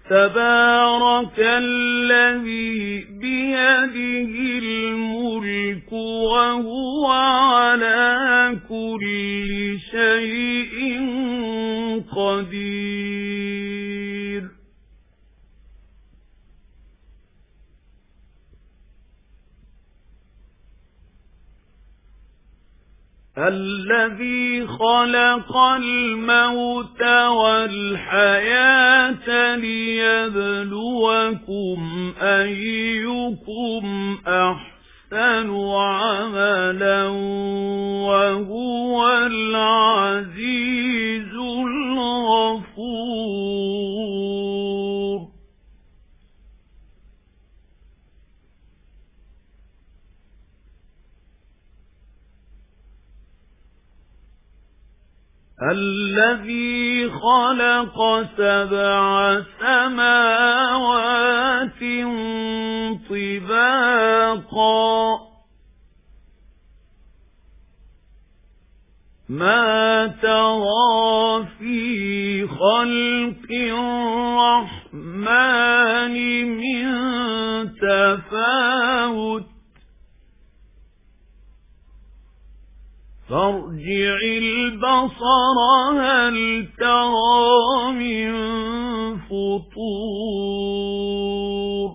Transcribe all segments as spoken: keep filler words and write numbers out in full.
تبارك الذي بيده الملك وهو على كل شيء قدير الذي خلق الموت والحياة ليبلوكم أيكم أحسن عملا وهو العزيز الغفور الذي خلق سبع سماوات طباقا ما ترى في خلق الرحمن من تفاوت فارجع البصر هل ترى من فطور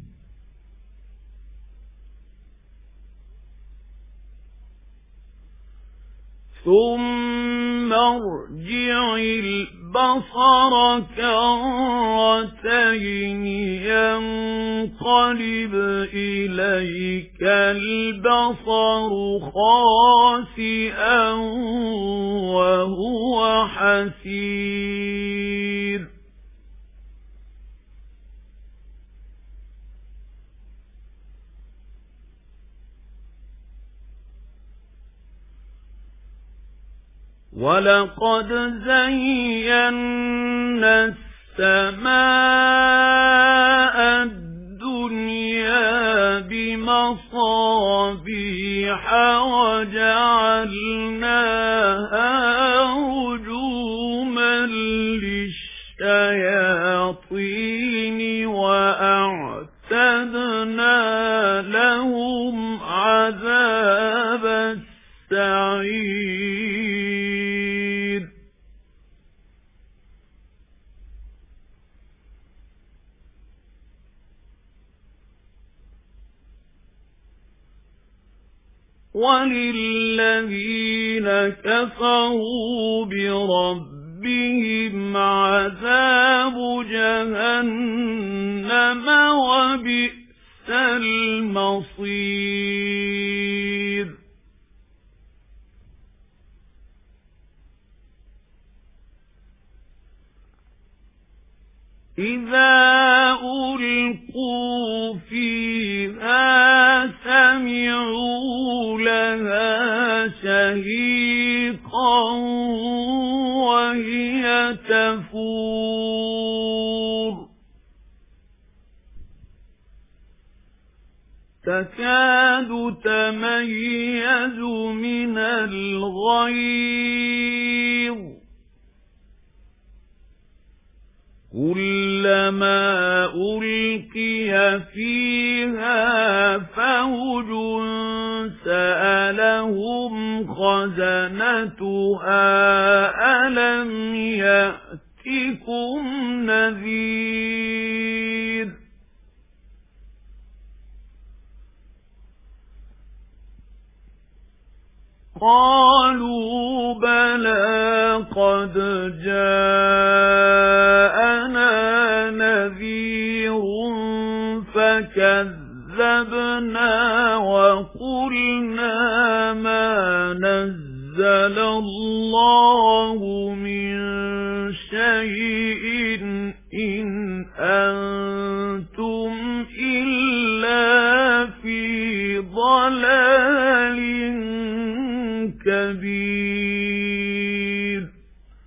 ثم ارجع البصر كرتين ينقلب إليك البصر خاسئا وهو حسير ولقد زينا السماء الدنيا بمصابيح وجعلناها رجوما للشياطين وأعتدنا لهم عذاب السعير وللذين كفروا بربهم عذاب جهنم وبئس المصير إذا ألقوا فيها سمعوا لها شهيقا وهي تفور تكاد تميز من الغيظ كلما ألقي فيها فوج سألهم خزنتها ألم يأتكم نذير قالوا بلى قد جاءنا نذير فكذبنا وقلنا ما نزل الله من شيء إن أنتم إلا في ضلال كبير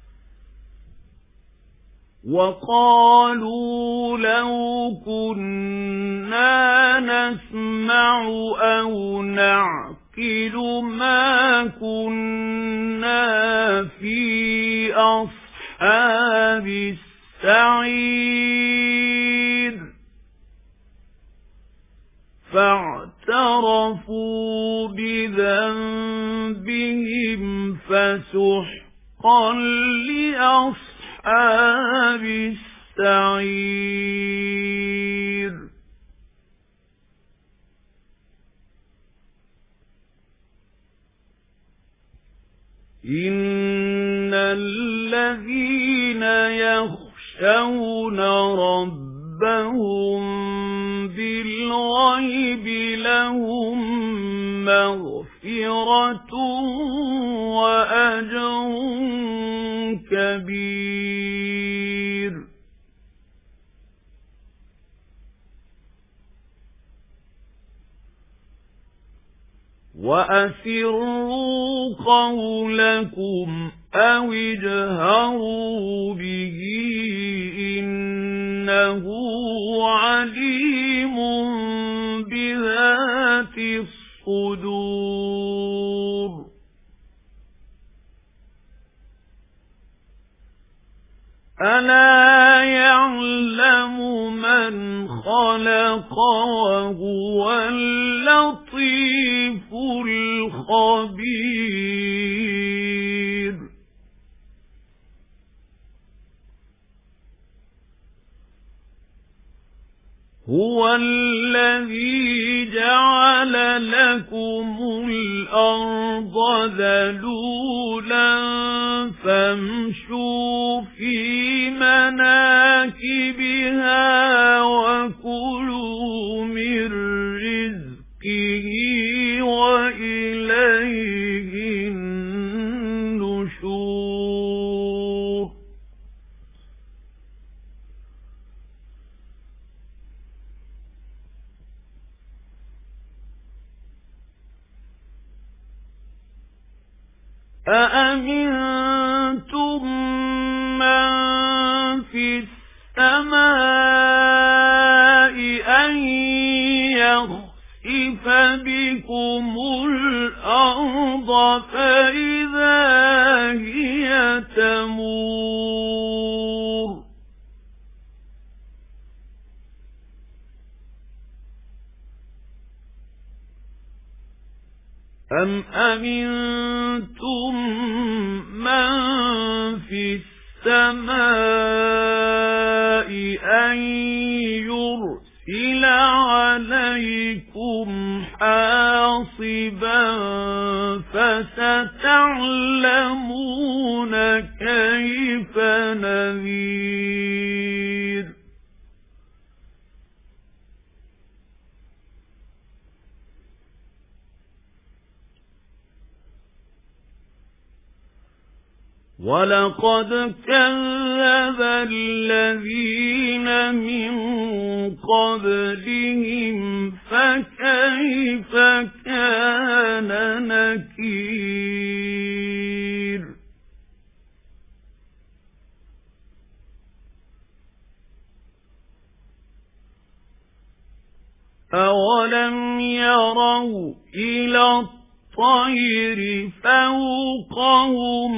وقالوا لو كنا نسمع أو نعقل ما كنا في أصحاب السعير فاعترفوا بذنبهم فسحقا لأصحاب السعير إن الذين يخشون ربهم بالغيب لهم مغفرة وأجر كبير وأسروا قولكم أو اجهروا به إنه عليم بذات الصدور ألا يعلم من خلق وهو اللطيف الخبير هو الذي جعل لكم الأرض ذلولا فامشوا في مناكبها وكلوا من رزقه وإليه النشور أأمنتم من في السماء أن يخسف بكم الأرض فإذا هي تمور أم أمنتم من في السماء أن يرسل عليكم حاصبا فستعلمون كيف نذير وَلَقَدْ كَذَّبَ الَّذِينَ مِنْ قَبْلِهِمْ فَكَيْفَ كَانَ نَكِيرِ أَوَلَمْ يَرَوْا إِلَى الطير فوقهم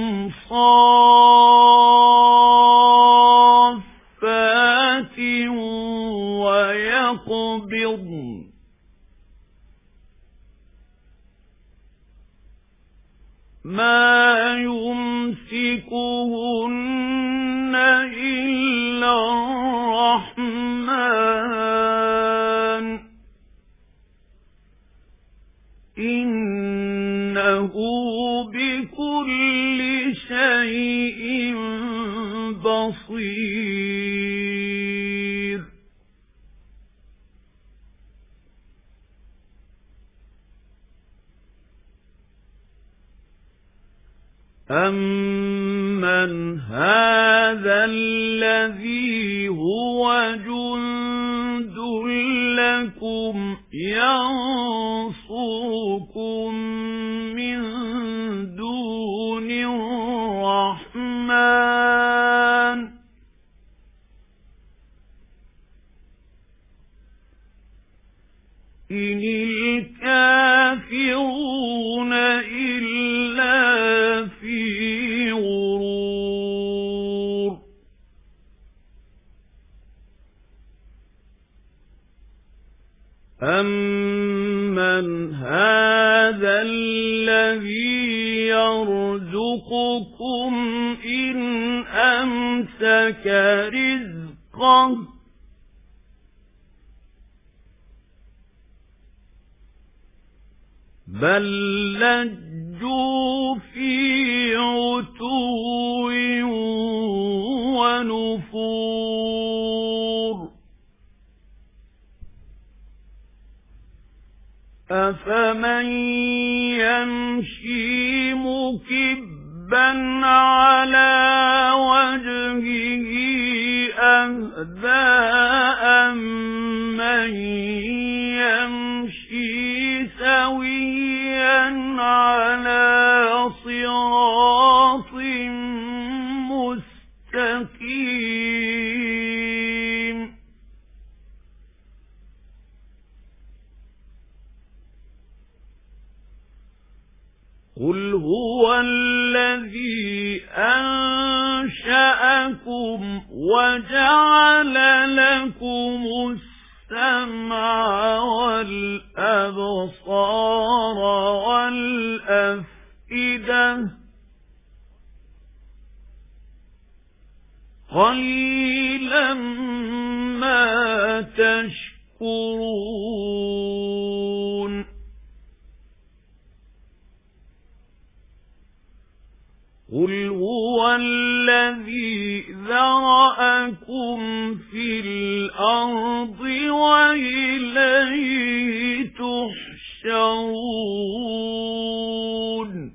صافات ويقبضن ما يمسكهن إلا الرحمن إنه بكل شيء بصير أَمَّنْ هَذَا الَّذِي هُوَ جُندٌ لَكُمْ يَنصُرُكُم مِّن دُونِ الرَّحْمَنِ إِنِ الْكَافِرُونَ إِلَّا في غرور أَمَّنْ هَذَا الَّذِي يَرْزُقُكُمْ إِنْ أَمْسَكَ رِزْقَهُ بَل لَّجُّوا فِي عُتُوٍّ وَنُفُورٍ أَفَمَن يَمْشِي مُكِبًّا عَلَى وَجْهِهِ أَهْدَىٰ أَمَّن يَمْشِي سَوِيًّا عَلَى صِرَاطٍ مُّسْتَقِيمٍ قُلْ هُوَ الَّذِي أَنشَأَكُمْ وَجَعَلَ لَكُمُ السَّمْعَ وَالْأَبْصَارَ وَالْأَفْئِدَةَ قَلِيلًا مَا تَشْكُرُونَ قُلْ هُوَ الَّذِي ذَرَأَكُمْ فِي الْأَرْضِ وَإِلَيْهِ تُحْشَرُونَ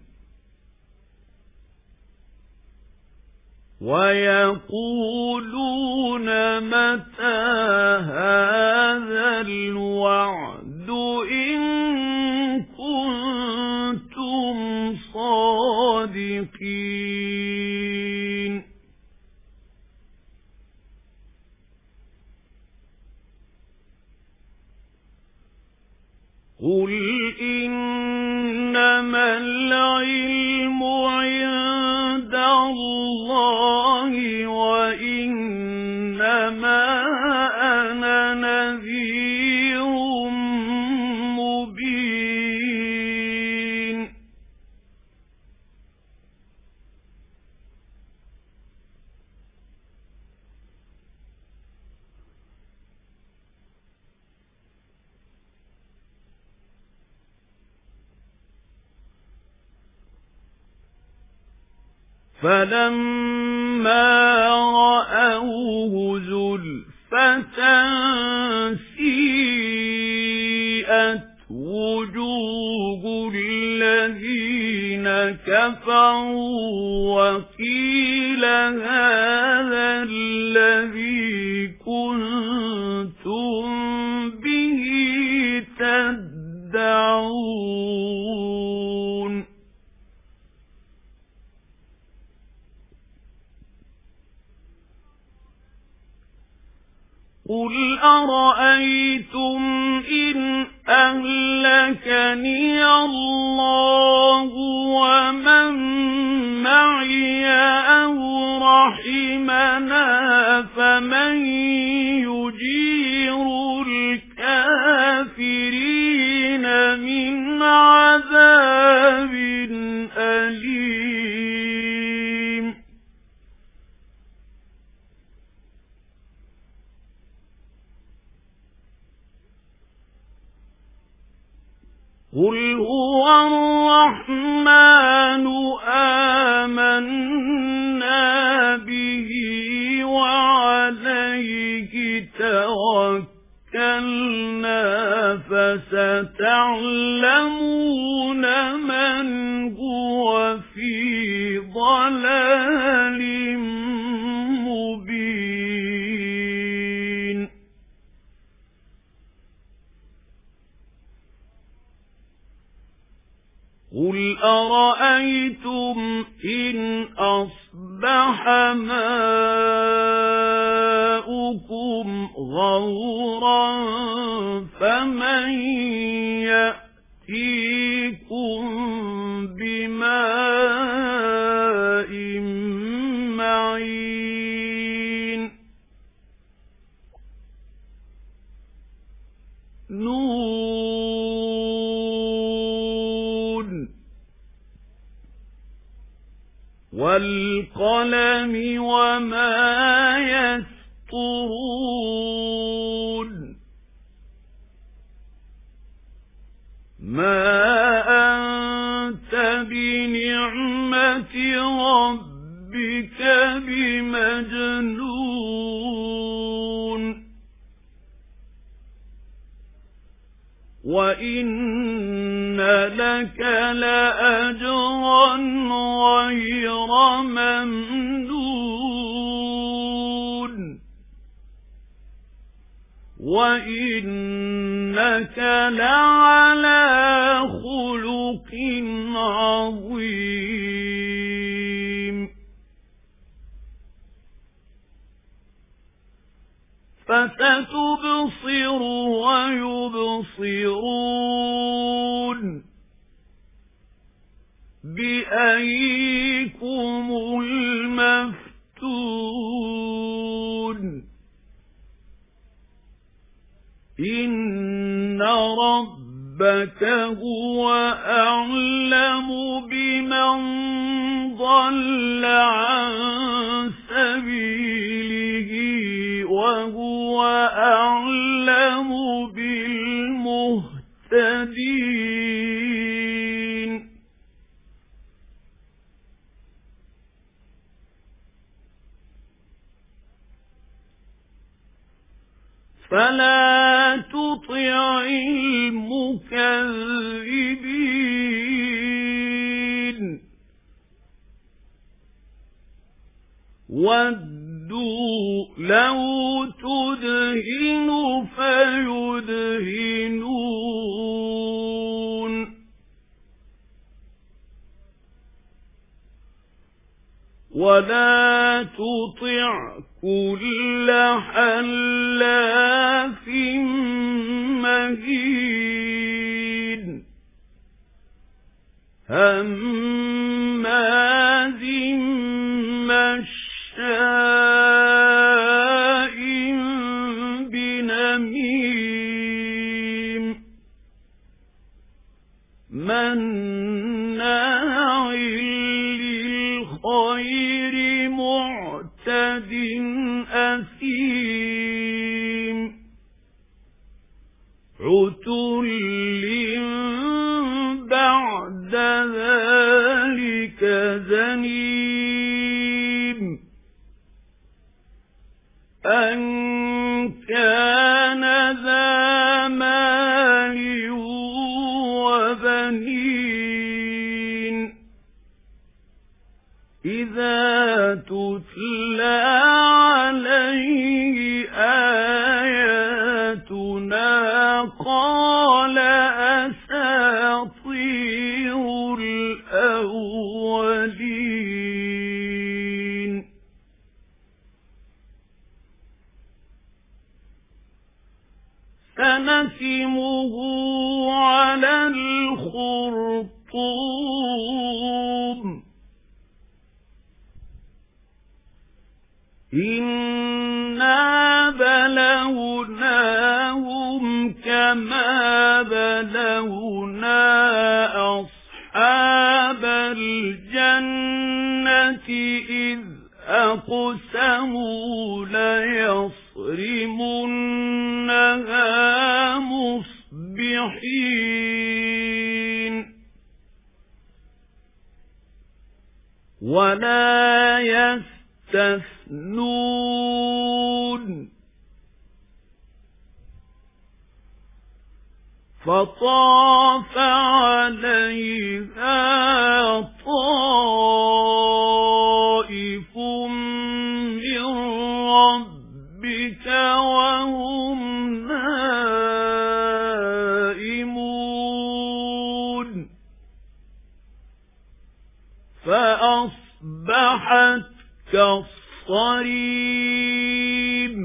وَيَقُولُونَ مَتَى هَذَا الْوَعْدُ إِن كُنتُمْ صَادِقِينَ قُلْ إِنَّمَا الْعِلْمُ عِندَ اللَّهِ وَإِنَّمَا أَنَا نَذِيرٌ مُبِينٌ فَلَمَّا رَأَوْهُ زُلْفَةً سِيئَتْ وُجُوهُ الَّذِينَ كَفَرُوا وَقِيلَ هَذَا الَّذِي كُنتُم بِهِ تَدَّعُونَ قُلْ أَرَأَيْتُمْ إِنْ أَهْلَكَنِيَ اللَّهُ وَمَن مَّعِيَ أَوْ رَحِمَنَا فَمَن يُجِيرُ الْكَافِرِينَ مِنْ عَذَابٍ أَلِيمٍ قُلْ هُوَ الرَّحْمَنُ آمَنَّا بِهِ وَعَلَيْهِ تَوَكَّلْنَا فَسَتَعْلَمُونَ مَنْ هُوَ فِي ضَلَالٍ مُبِينٍ قُلْ أَرَأَيْتُمْ إِنْ أَصْبَحَ مَاؤُكُمْ غَوْرًا فَمَن يَأْتِيكُم بِمَاءٍ مَّعِينٍ وَالْقَلَمِ وَمَا يَسْطُرُونَ مَا أَنْتَ بِنِعْمَةِ رَبِّكَ بِمَجْنُونٍ وَإِنَّ لَكَ لَأَجْرًا غَيْرَ مَمْنُونٍ وَإِنَّكَ لَعَلَى خُلُقٍ عَظِيمٍ فَسَتُبْصِرُ وَيُبْصِرُونَ بِأَييِّكُمُ الْمَفْتُونُ إِنَّ رَبَّكَ هُوَ أَعْلَمُ بِمَنْ ضَلَّ عَنْ سَبِيلِهِ وَهُوَ أَعْلَمُ بِالْمُهْتَدِينَ فَلَا تُطِعِ الْمُكَذِّبِينَ وَدُّوا لَوْ تُدْهِنُ فَيُدْهِنُونَ وَلَا تُطِعْ كُلَّ حَلَّافٍ مَّهِينٍ هَمَّازٍ مَّشَّاءٍ بِنَمِيمٍ مَّنَّاعٍ لِّلْخَيْرِ مُعْتَدٍ أَثِيمٍ عُتُلٍّ بَعْدَ ذَلِكَ زَنِيمٍ أَن كَانَ ذَا مَالٍ وَبَنِينَ إِذَا تُتْلَى عَلَيْهِ آيَاتُنَا قَالَ أَسَاطِيرُ الْأَوَّلِينَ سَنَسِمُهُ عَلَى الْخُرْطُومِ إِنَّا بَلَوْنَاهُمْ كَمَا بَلَوْنَا أَصْحَابَ الْجَنَّةِ إِذْ أَقْسَمُوا لَيَصْرِمُنَّهَا مُصْبِحِينَ وَلَا يَسْتَثْنُونَ فَطَافَ عَلَيْهَا طَائِفٌ مِّن رَّبِّكَ وَهُمْ نَائِمُونَ فَأَصْبَحَتْ كَالصَّرِيمِ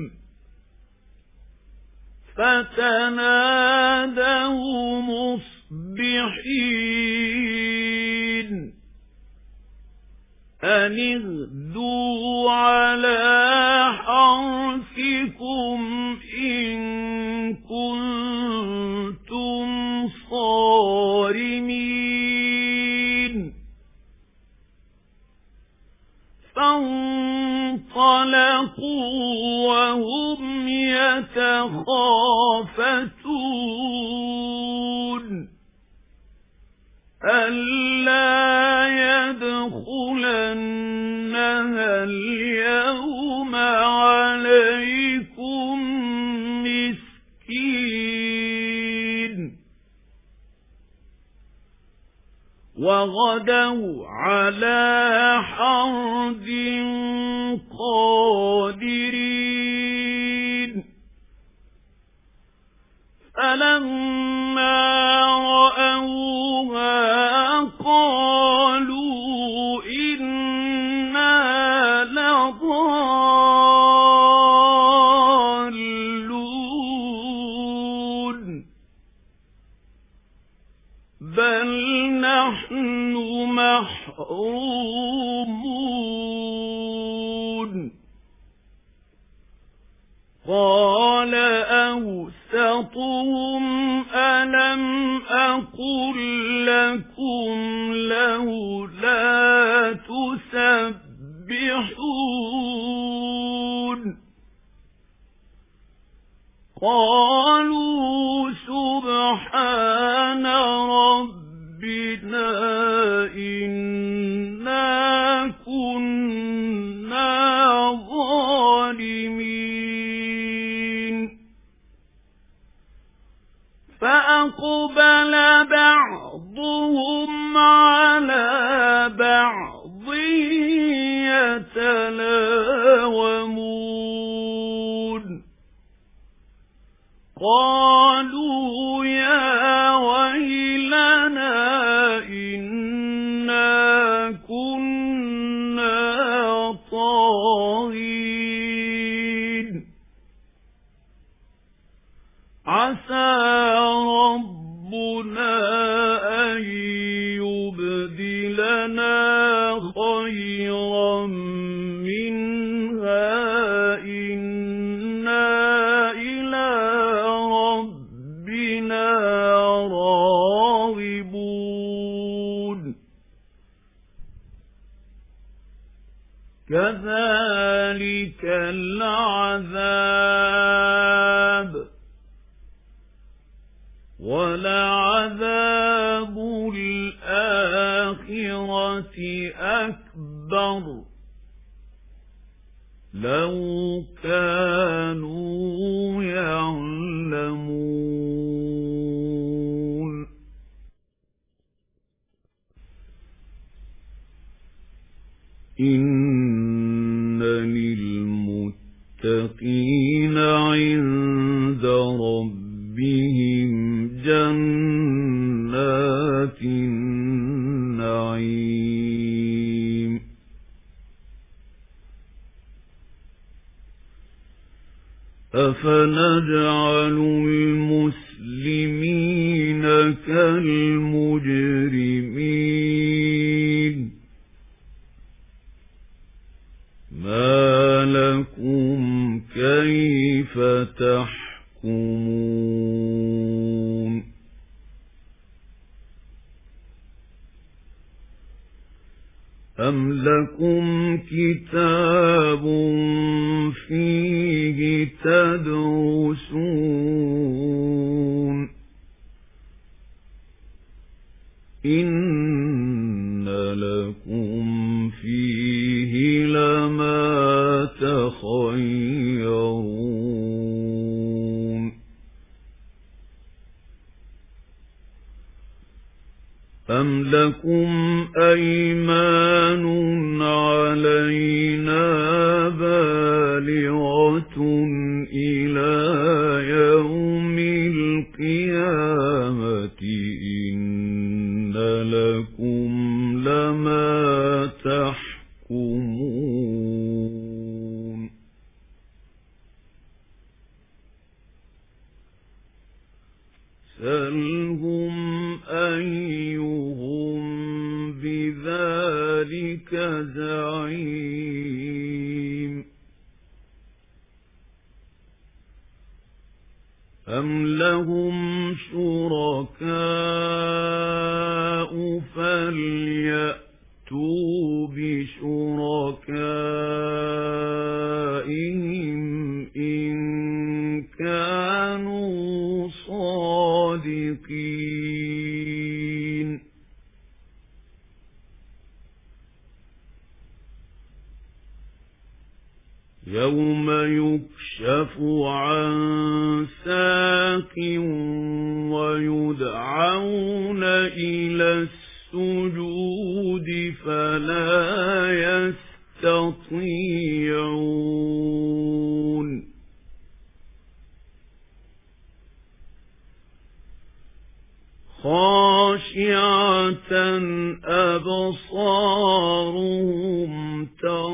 فَتَنَادَوْا مُصْبِحِينَ أَنِ اغْدُوا عَلَى حَرْثِكُمْ إِن كُنتُمْ صَارِمِينَ فانطلقوا وهم يتخافتون ألا يدخلنها اليوم عليكم مسكين وغدوا على حرد قادرين فلما رأوها قالوا إنا لضالون بل نحن محرومون قال أوسطهم ألم أقل لكم لولا تسبحون قالوا سبحان ربنا إنا كنا ظالمين فأقبل بعضهم على بعض يتلاومون قالوا يا ويلنا إنا كنا طاغين عسى ربنا أن يبدلنا خيرا منها إنا إلى ربنا راغبون كذلك العذاب ولعذاب الآخرة أكبر لو كانوا يعلمون إن للمتقين عند ربهم جنات النعيم أفنجعل المسلمين كالمجرمين ما لكم كيف تحكمون أم لكم كتاب فيه تدرسون إن لكم فيه لما تخيرون أم لكم أيمان علينا بالغة إلى يوم القيامة إن لكم لما تحكمون سلهم أيهم بذلك زعيم أم لهم شركاء فليأتوا بشركائهم يوم يكشف عن ساق ويدعون إلى السجود فلا يستطيعون خاشعة أبصارهم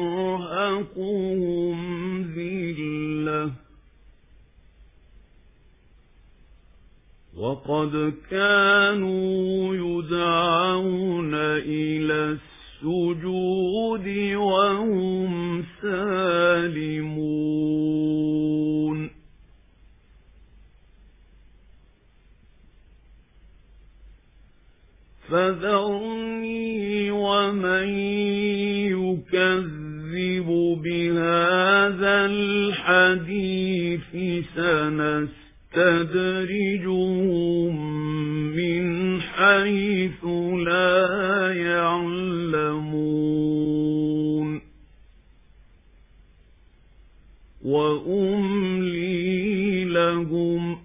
ترهقهم ذلة وقد كانوا يدعون إلى السجود وهم سالمون فذرني ومن يكذب بهذا الحديث سنستدرجهم من حيث لا يعلمون وأملي لهم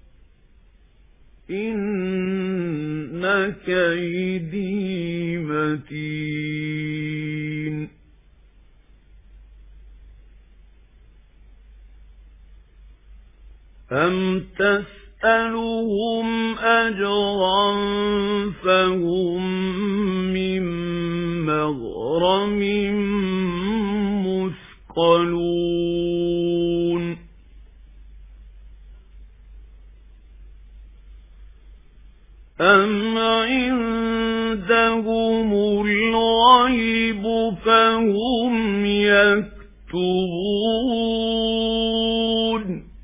إن كيدي متين أم تسألهم أجرا فهم من مغرم مثقلون أم عندهم الغيب فهم يكتبون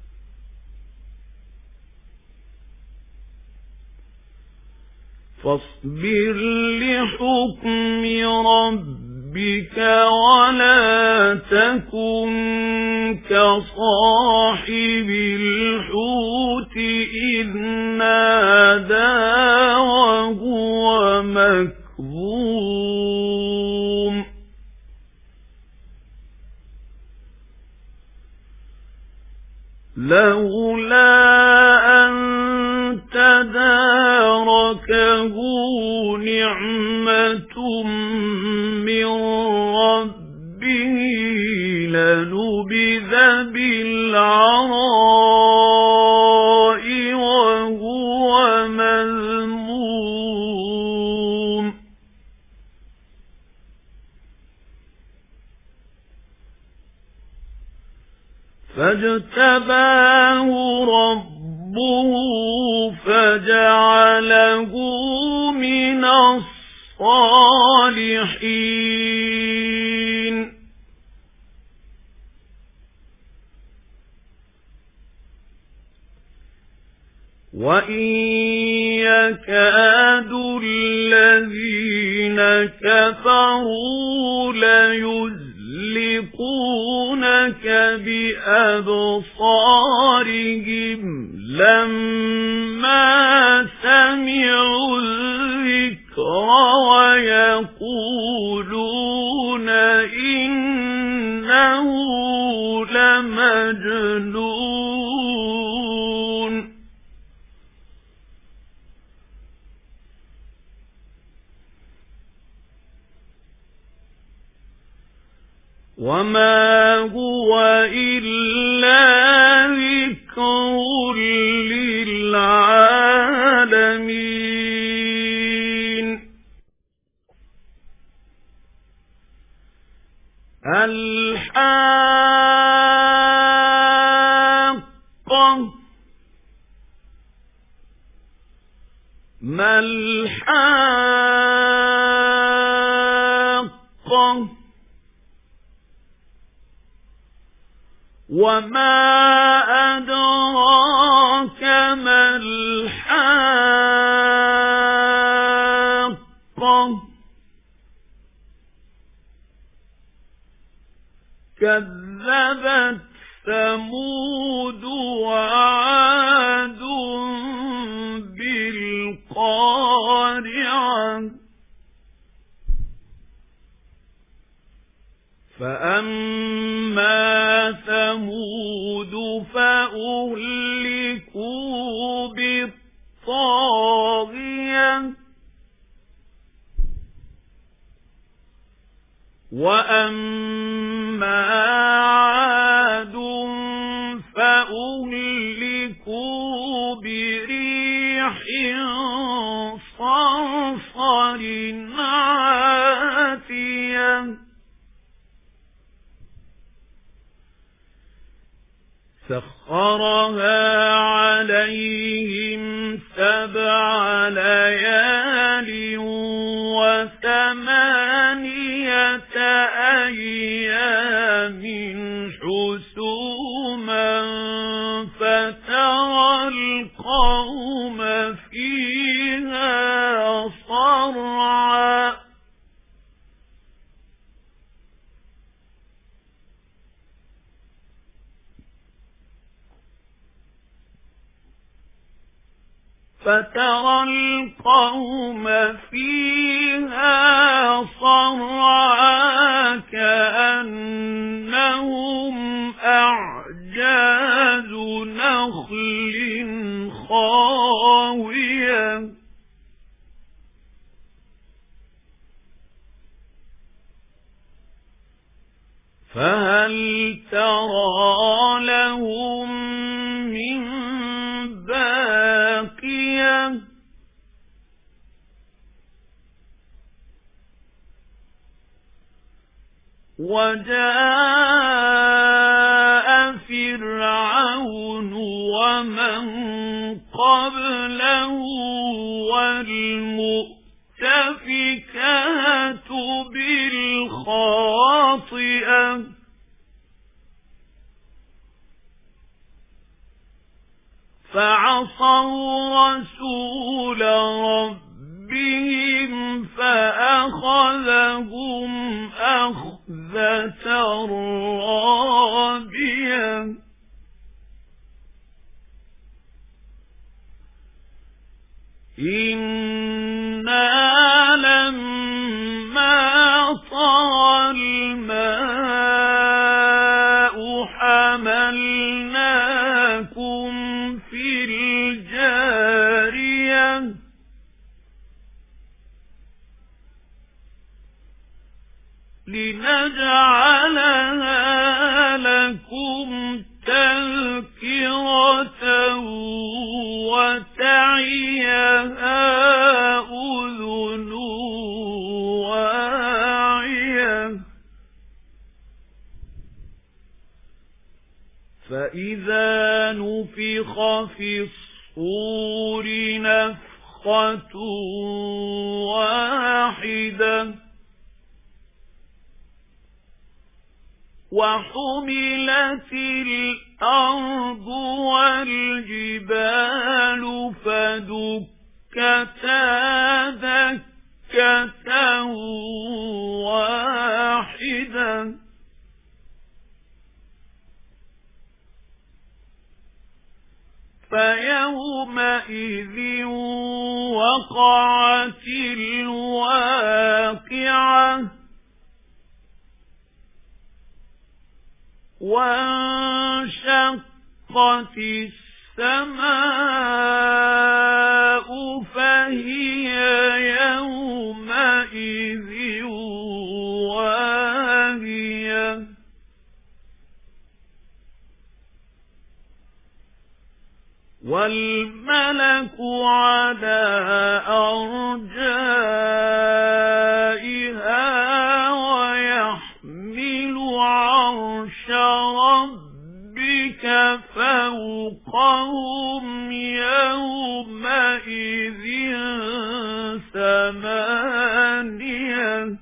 فاصبر لحكم ربك ولا تكن كصاحب الحوت إذ نادى وهو مكظوم لولا أن تداركه نعمة من ربه لنبذ بالعراء وهو مذموم فاجتباه ربه فجعله من الصالحين وإن يكاد الذين كفروا ليزلقونك بأبصارهم لما سمعوا الذكر ويقولون إنه لمجنون وما هو إلا ذكر للعالمين الحاقة ما الحاقة وما أدراك ما الحاقة كذبت ثمود وعاد بالقارعة فأما ثمود فأهلكوا بالطاغية وأما عاد فأهلكوا بريح صرصر عاتية سخرها عليهم سبع ليال وثمانية أيام حسوما فترى القوم فيها صرعا فترى القوم فيها صرعا كأنهم أعجاز نخل خاوية فهل ترى لهم من باقية وجاء فرعون ومن قبله والمؤتفكات بالخاطئة فعصوا رسول ربهم فأخذهم أخذة رابية إنا لما طغى الماء حملناكم في الجارية لنجعلها لكم تذكرة وتعيها أذن واعية فإذا نفخ في الصور نفخة واحدة وحملت الأرض والجبال فدكتا دكة واحدة فيومئذ وقعت الواقعة وانشقت السماء فهي يومئذ واهية والملك على أرجائها ويحمل عرش ربك فوقهم يومئذ ثمانية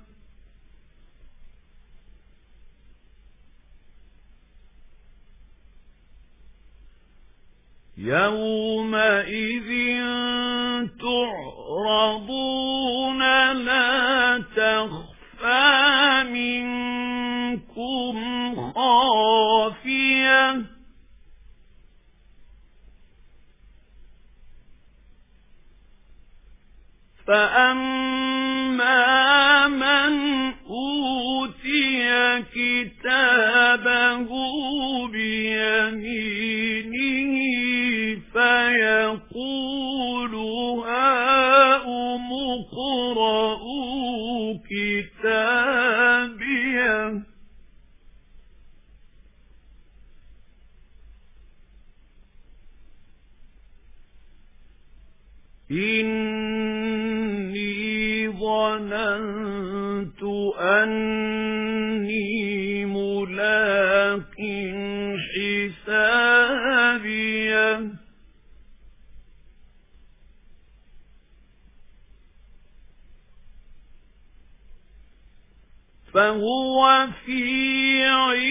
يومئذ تعرضون لا تخفى منكم خافية فأما من أوتي كتابه بيمينه فيقول هاؤم اقرءوا كتابيه إني ظننت أني ملاق حسابيه فهو في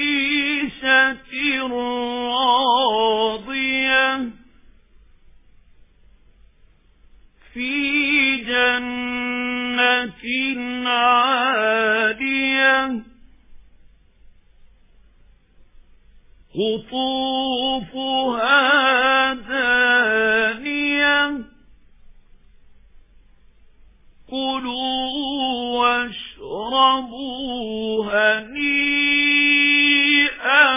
عيشة راضية في جنة عالية قطوفها دانية كلوا واشربوا هنيئا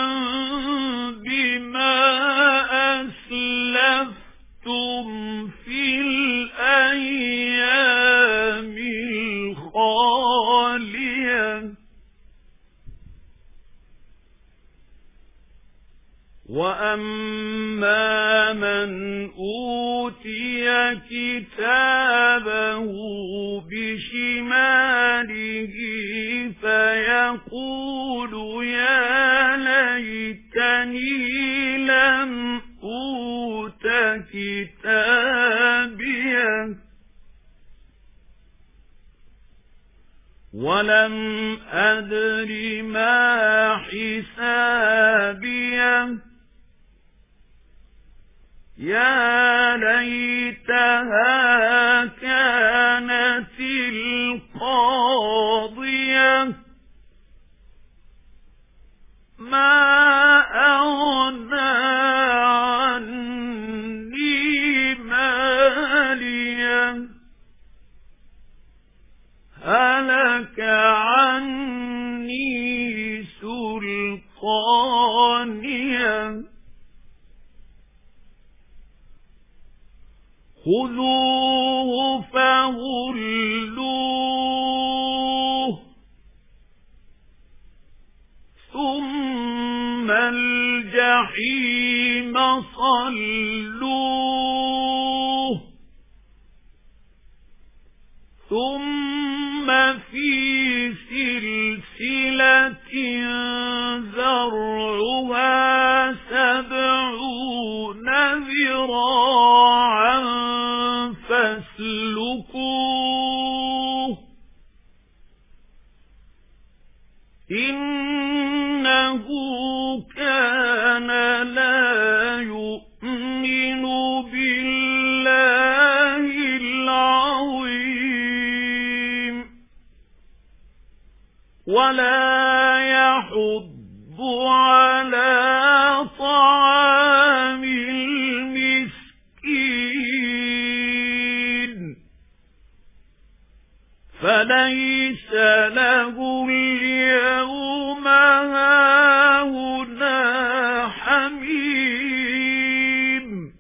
بما أسلفتم في الأيام الخالية وأما من أوتي كتابه بشماله فيقول يا ليتني لم أوت كتابيه ولم أدر ما حسابيه يا ليتها كانت القاضية ما أغنى عني ماليه هلك عني سلطانيه خذوه فغلوه ثم الجحيم صلوه ثم في سلسلة ذرعها سبعون ذراعا فاسلكوه إنه كان لا يؤمن بالله العظيم ولا يحض على طعام المسكين فليس له اليوم هاهنا حميم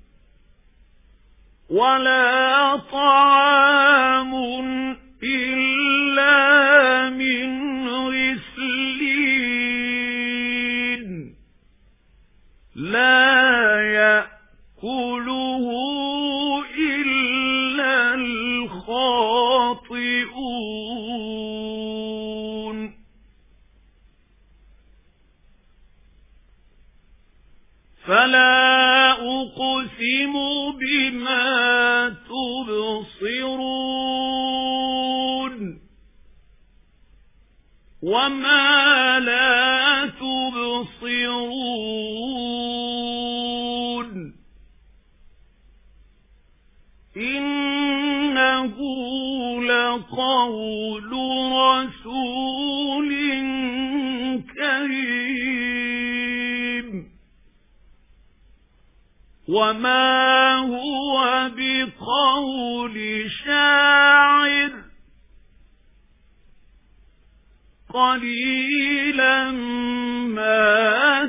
ولا طعام إلا من غسلين لا يأكله إلا الخاطئون فلا أقسم بما تبصرون وما لا تبصرون إنه لقول رسول كريم وما هو بقول شاعر قليلا ما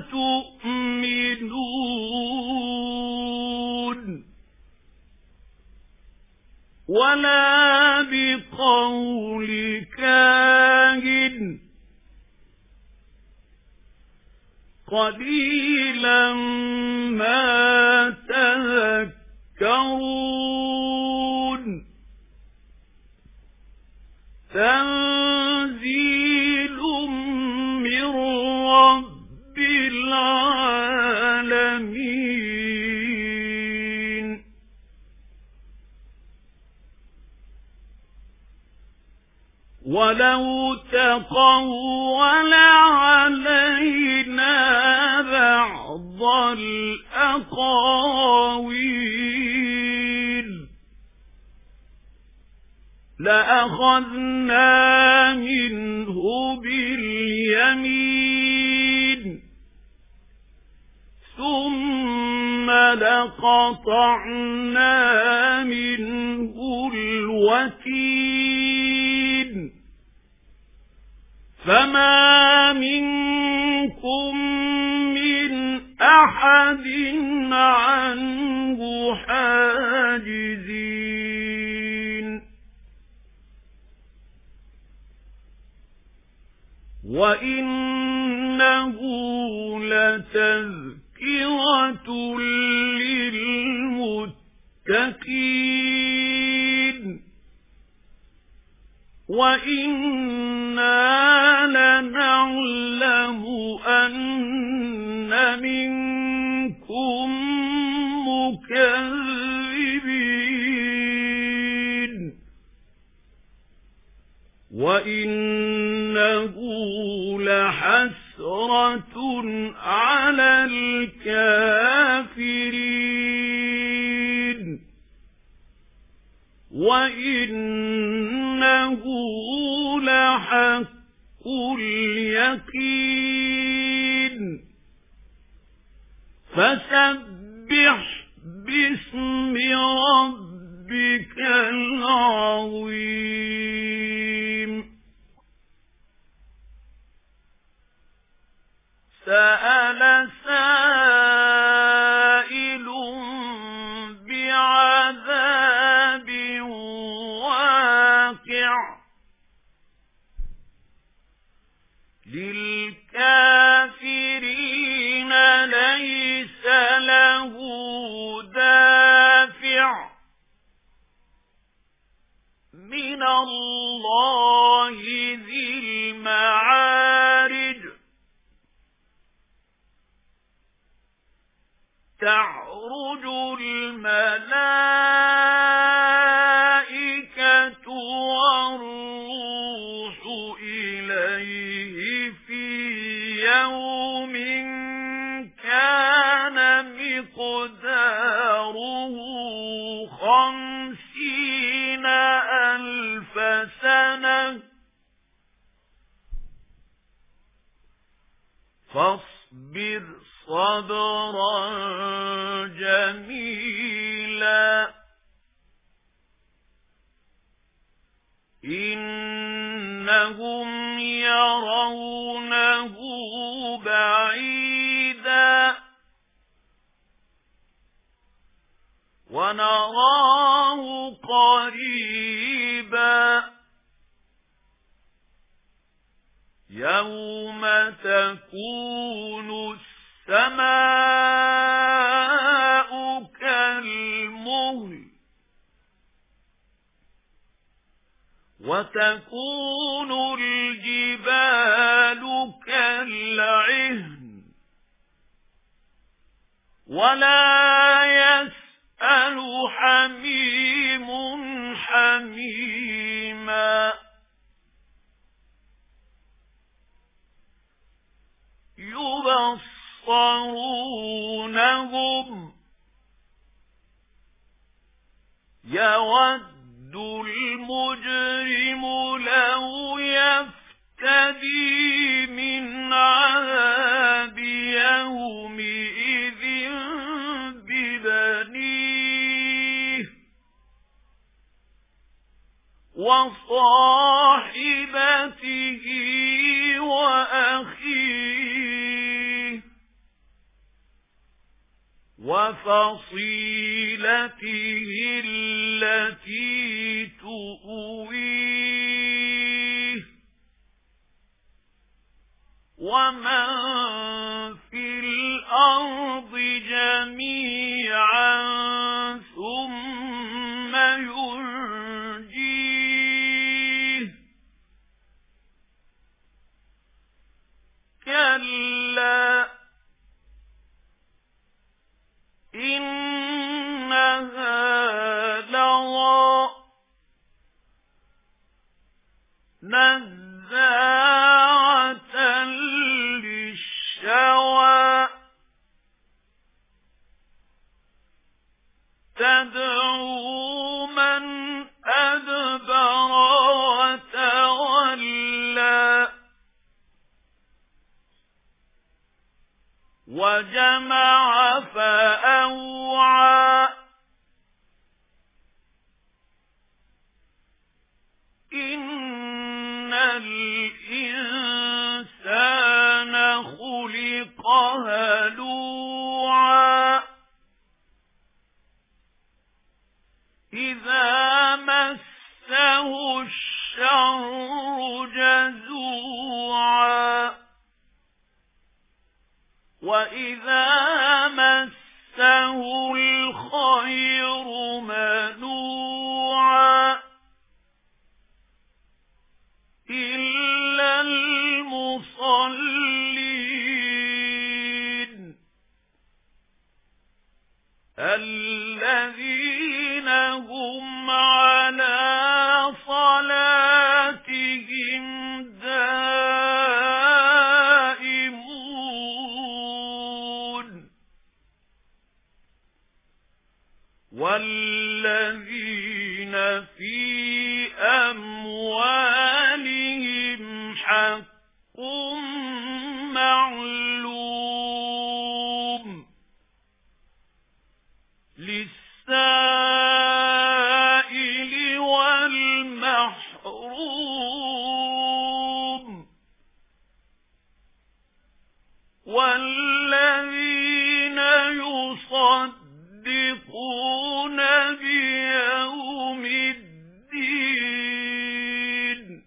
تؤمنون ولا بقول كاهن قليلا ما تذكرون تنزيل من رب العالمين ولو تقول علينا بعض الأقاويل لأخذنا منه باليمين ثم لقطعنا منه الوتين فما منكم من أحد عنه حاجزين وإنه لتذكرة للمتقين وإنا لنعلم أن منكم مكذبين وإنه لحسرة على الكافرين وإنه لحق اليقين فسبح باسم ربك العظيم سأل سائل بعذاب واقع للكافرين ليس له دافع من الله ذي المعارج تعرج الملائكة والروح إليه في يوم كان مقداره خمسين ألف سنة فاصبر صبرا جميلا إنهم يرونه بعيدا ونراه قريبا يوم تكون السماء كالمهل وتكون الجبال كالعهن ولا يسأل حميم حميما يبصرونهم يود المجرم لو يفتدي من عذاب يومئذ ببنيه وصاحبته أخيه وفصيلته التي تؤويه ومن في الأرض جميعا ثم ينجيه كلا إنها لظى نزاعة للشوى تدعو من أدبر وتولى وجمع فأوعى إن الإنسان خلق هلوعا إذا مسه الشر جزوعا وإذا مسه الخير منوعا إلا المصلين الذين هم على صلاتهم دائمون والذين في أموالهم حق معلوم للسائل والمحروم والذين يصدقون بيوم الدين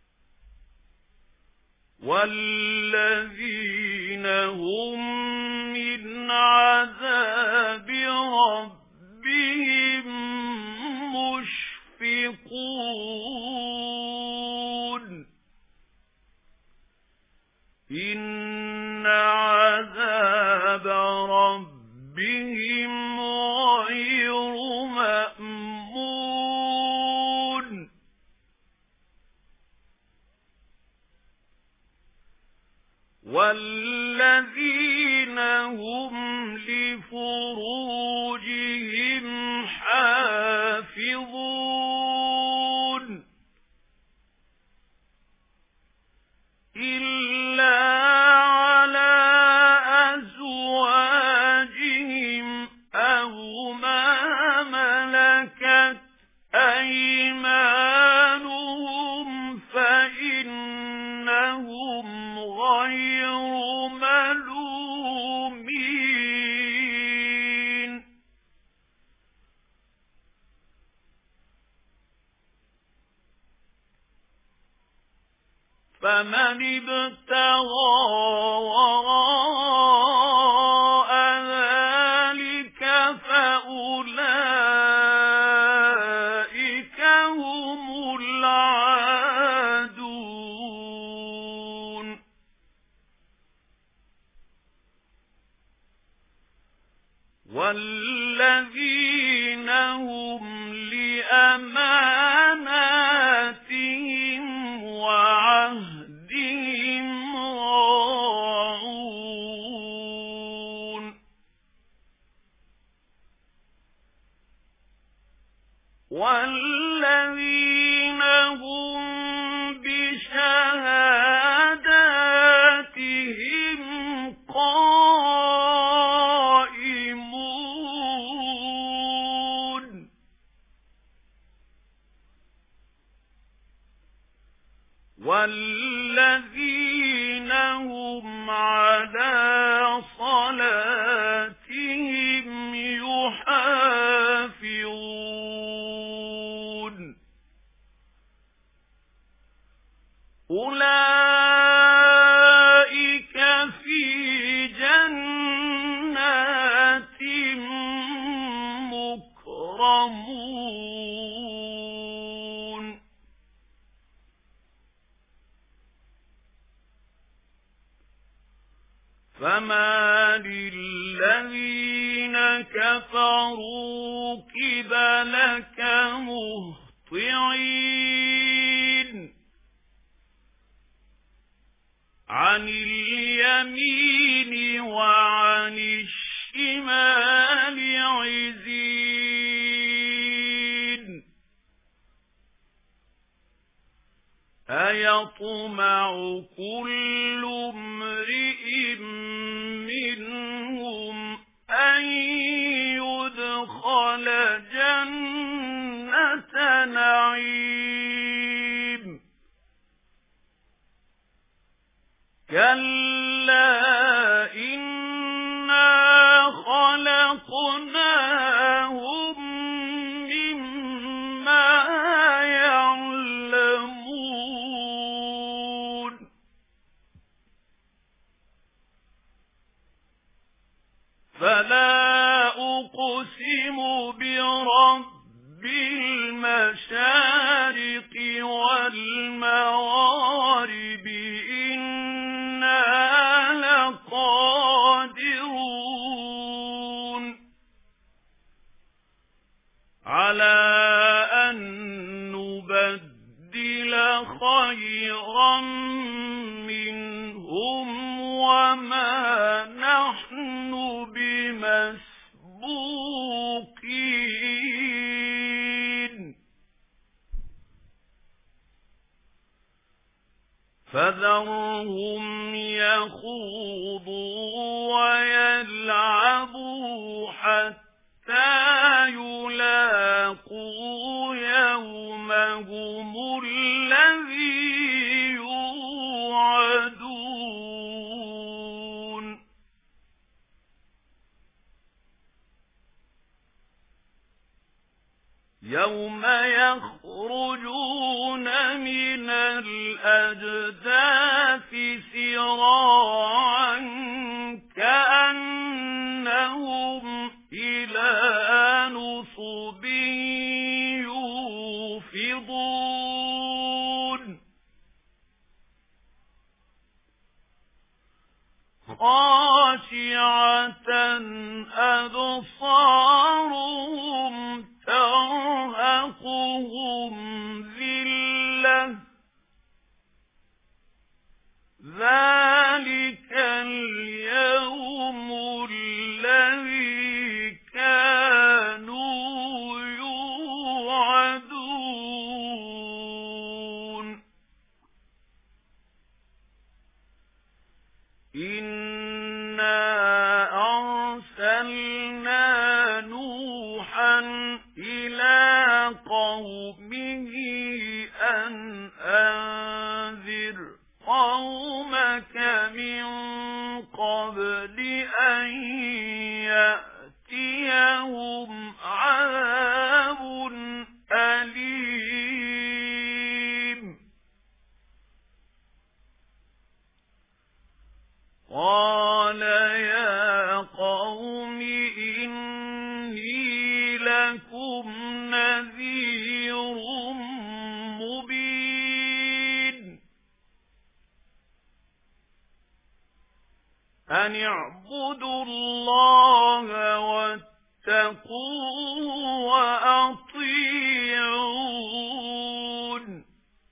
والذين هم من عذاب ربهم مشفقون إن عذاب ربهم غير مأمون والذين هم لفروجهم حافظون إلا على أزواجهم أو ما ملكت أيمانهم فإنهم غير ملومين فمن ابتغى وراء ذلك فأولئك هم العادون والذين هم لأماناتهم وعهدهم راعون والذين هم بشهاداتهم قائمون والذين وعلى صلاتهم يحافظون أولئك في جنات مكرمون فما للذين كفروا قبلك مهطعين عن اليمين وعن الشمال عزين أيطمع كل امرئ منهم أن يدخل جنة نعيم كلا إنا خلقناهم مما يعلمون فلا أقسم برب المشارق والمغارب إنا لقادرون على أن نبدل خيرا منهم وما نحن بمسبوقين فذرهم يخوضوا ويلعبوا حتى يلاقوا يومهم الذي يوعدون يوم يخرجون من الأجداث سراعا كأنهم إلى نصب يوفضون خاشعة أبصارهم ترهقهم ذلة ذلك اليوم الذي كانوا يوعدون إنا أرسلنا نوحا إلى قومه أن أنذر قومك من قبل أن يأتيهم عذاب أليم قال يا قوم إني لكم نذير مبين أن اعبدوا الله واتقوه وأطيعون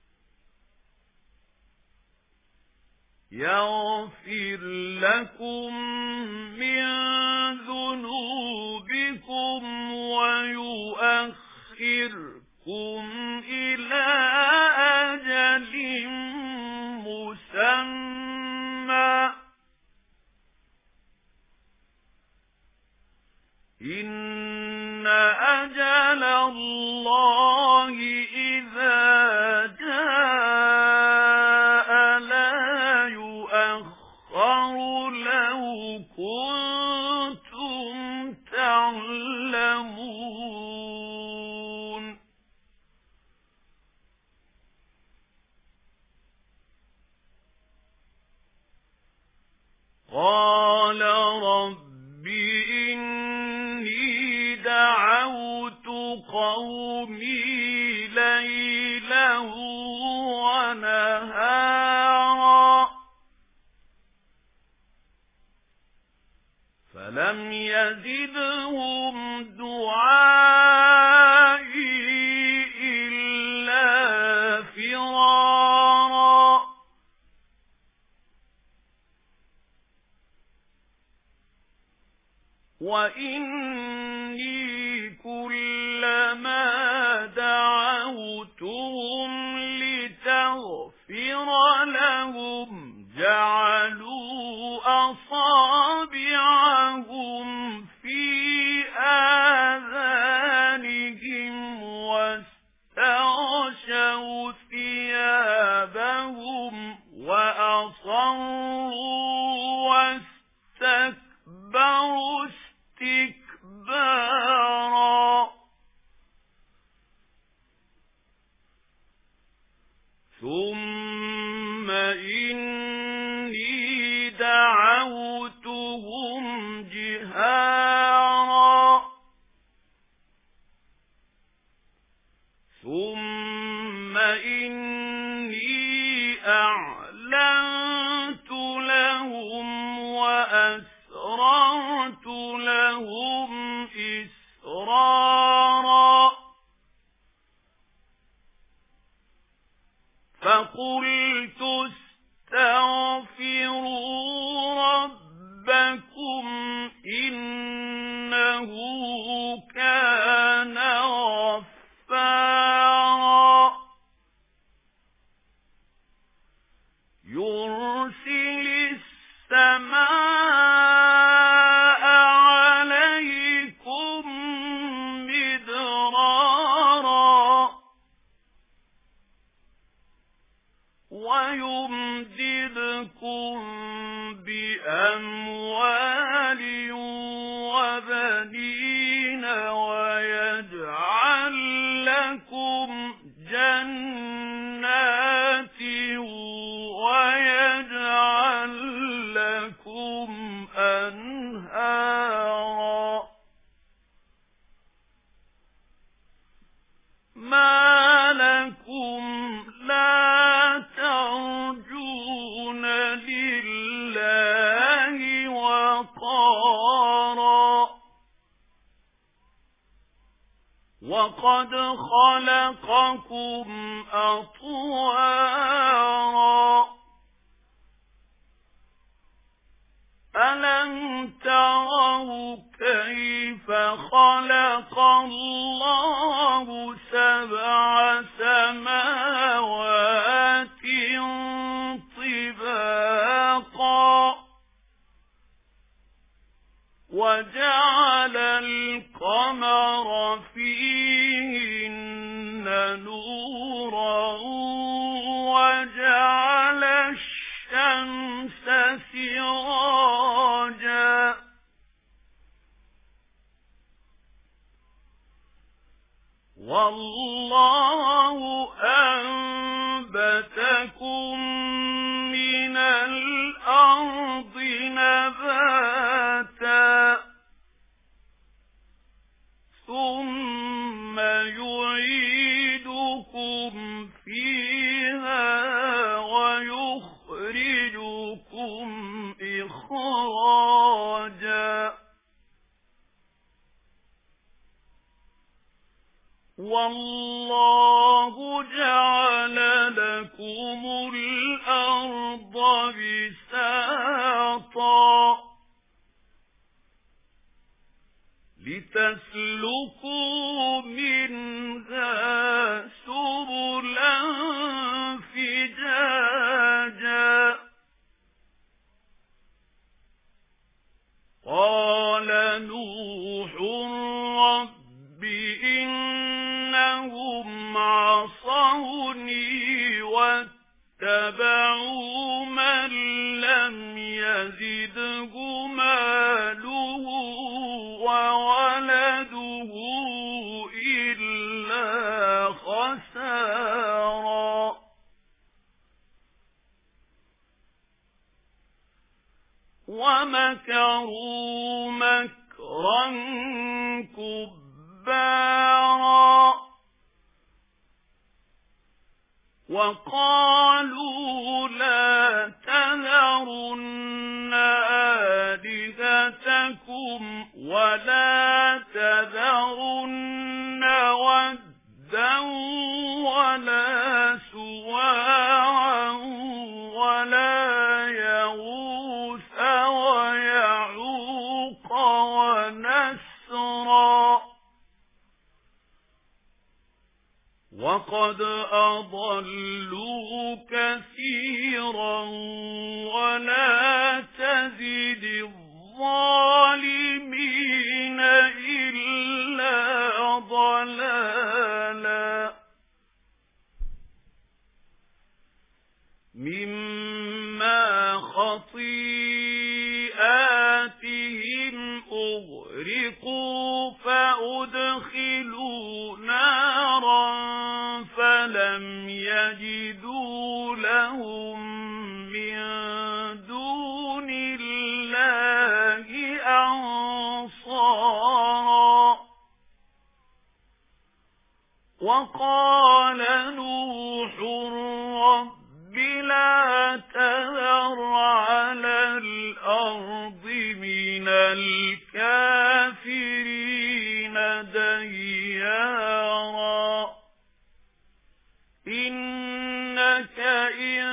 يغفر لكم من ذنوبكم ويؤخركم إلى أجل مسمى إن أجل الله إذا جاء لا يؤخر كنتم تعلمون. قال رب إني دعوت قومي ليلا ونهارا فلم يزدهم دعائي إلا فرارا. وإني كلما دعوتهم لتغفر لهم جعلوا أصابعهم في آذانهم واستغشوا ثيابهم وأصروا واستكبروا استكبارا. ثم إني دعوتهم جهارا ثم إني أعلنت لهم وأسررت لهم إسرارا. فقلت استغفروا ربكم إنه كان غفارا يرسل السماء عليكم مدرارا ويمددكم بأموال وبنين ويجعل لكم جنات ويجعل لكم أنهارا. ما لكم لا ترجون لله وقارا وقد خلقكم أطوارا. ألم تروا كيف خلق الله سبع سماوات طباقا وجعل القمر فيهن نورا وجعل الشمس سراجا والله أنبتكم من الأرض نباتا ثم يعيدكم فيها ويخرجكم إخراجا والله جعل لكم الأرض بساطا لتسلكوا منها سبلا فجاجا. قال نوح رب إنهم عصوني واتبعوا من لم يزده يصبه ماله وولده إلا خسارا ومكروا مكرا كبارا وقالوا لا تذرن آلهتكم ولا تذرن ودا ولا سواعا ولا يغوث ويعوق ونسرا وقد أضلوا كثيرا ولا تزد الظالمين إلا ضلالا مما خطيئاتهم أغرقوا فأدخلوا نارا فلم يجدوا لهم من دون الله أنصارا وقال نوح رب لا تذر على الأرض من الكافرين ديارا إنك إن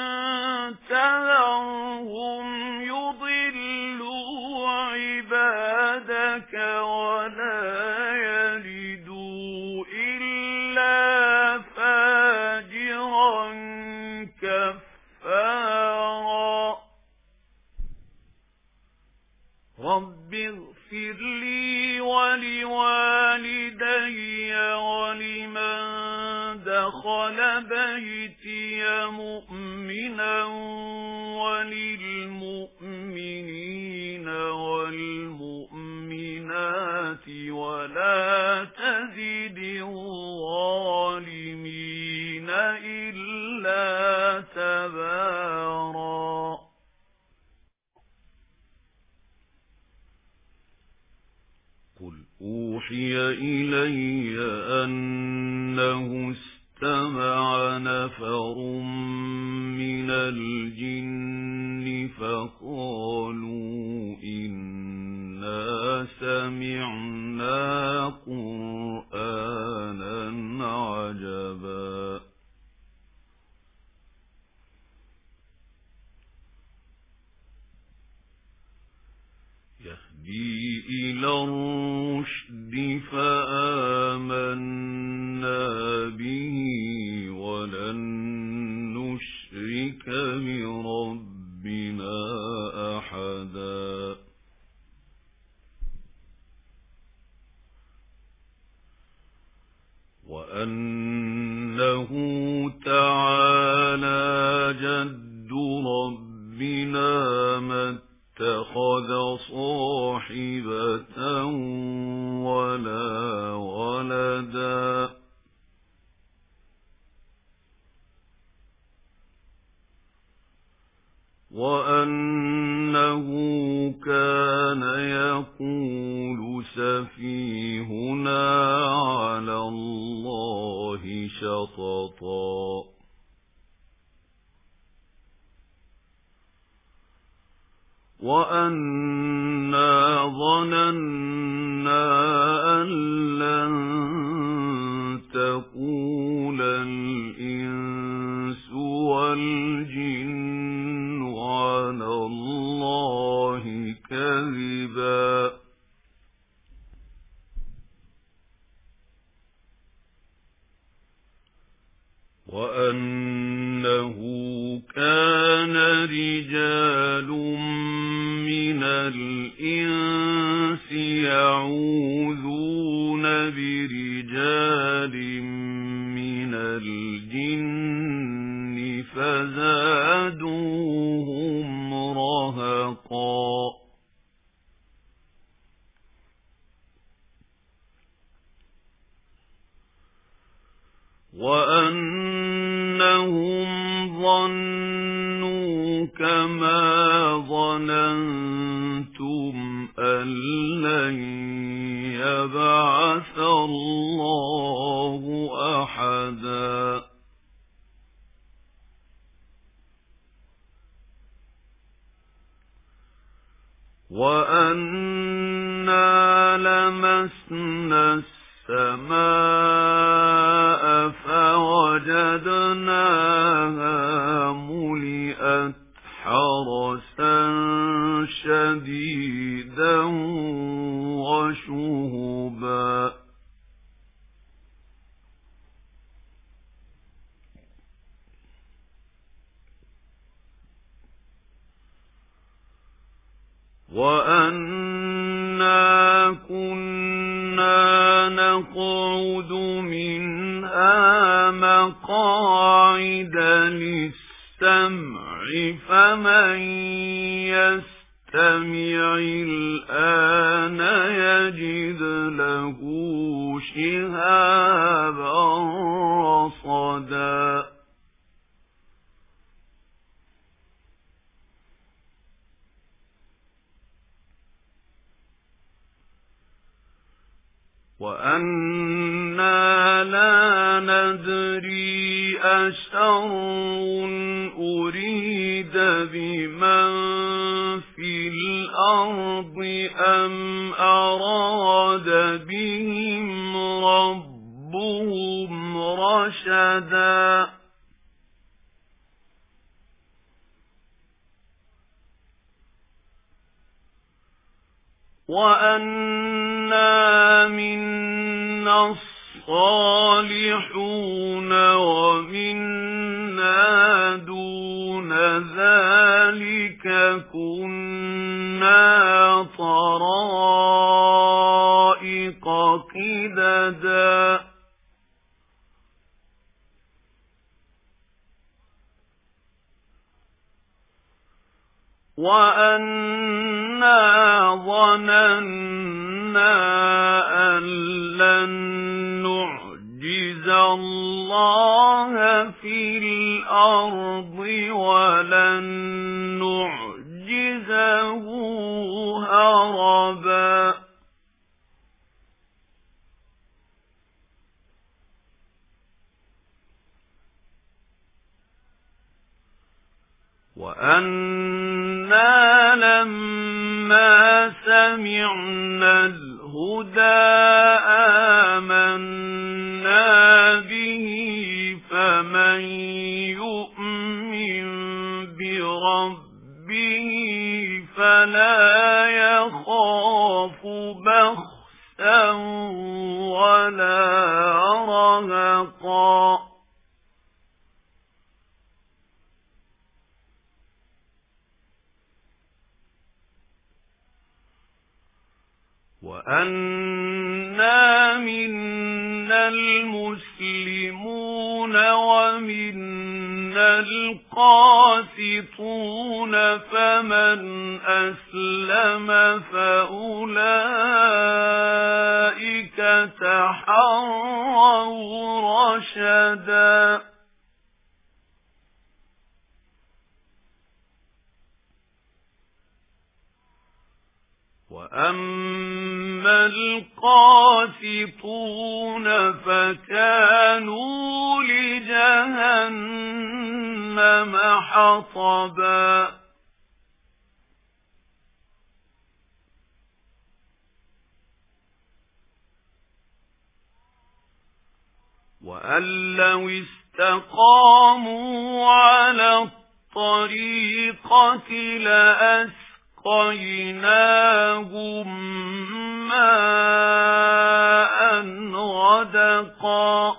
تذرهم يضلوا عبادك ولا يلدوا إلا فاجرا كفارا رب اغفر لي ولوالدي ولمن دخل بيتي مؤمنا وللمؤمنين والمؤمنات ولا تزد الظالمين إلا تبارا قل أوحي إلي أنه استمع نفر من الجن فقالوا إنا سمعنا قرآنا عجبا يهدي إلى الرشد فآمنا به ولن نشرك بربنا أحدا وأنه تعالى جد ربنا ما اتخذ صاحبة ولا ولدا وأنه كان يقول سفيهنا على الله شططا وأنا ظننا أن لن تقول الإنس والجن على الله كذبا وأنه كان رجال من الإنس يعوذون برجال من الجن فزادوهم رهقا وأنهم ظنوا كما ظننتم أن لن يبعث الله أحدا وأنا لمسنا السماء فوجدناها ملئت حرسا شديدا وشهبا وأنا كنا نقعد منها مقاعد للسمع فمن يستمع الآن يجد له شهابا رصدا وأنا لا ندري أشر أريد بمن في الأرض أم أراد بهم ربهم رشدا وأنا منا الصالحون ومنا دون ذلك كنا طرائق قددا وأنا ظننا أن لن نعجز الله في الأرض ولن نعجزه هربا وأنا لما سمعنا الهدى آمنا به فمن يؤمن بربه فلا يخاف بخسا ولا رهقا وأنا منا المسلمون ومنا القاسطون فمن أسلم فأولئك تحروا رشدا وأما القاسطون فكانوا لجهنم حطبا وأن لو استقاموا على الطريقة لأسلموا وَأَسْقَيْنَاهُمْ مَاءً غَدَقًا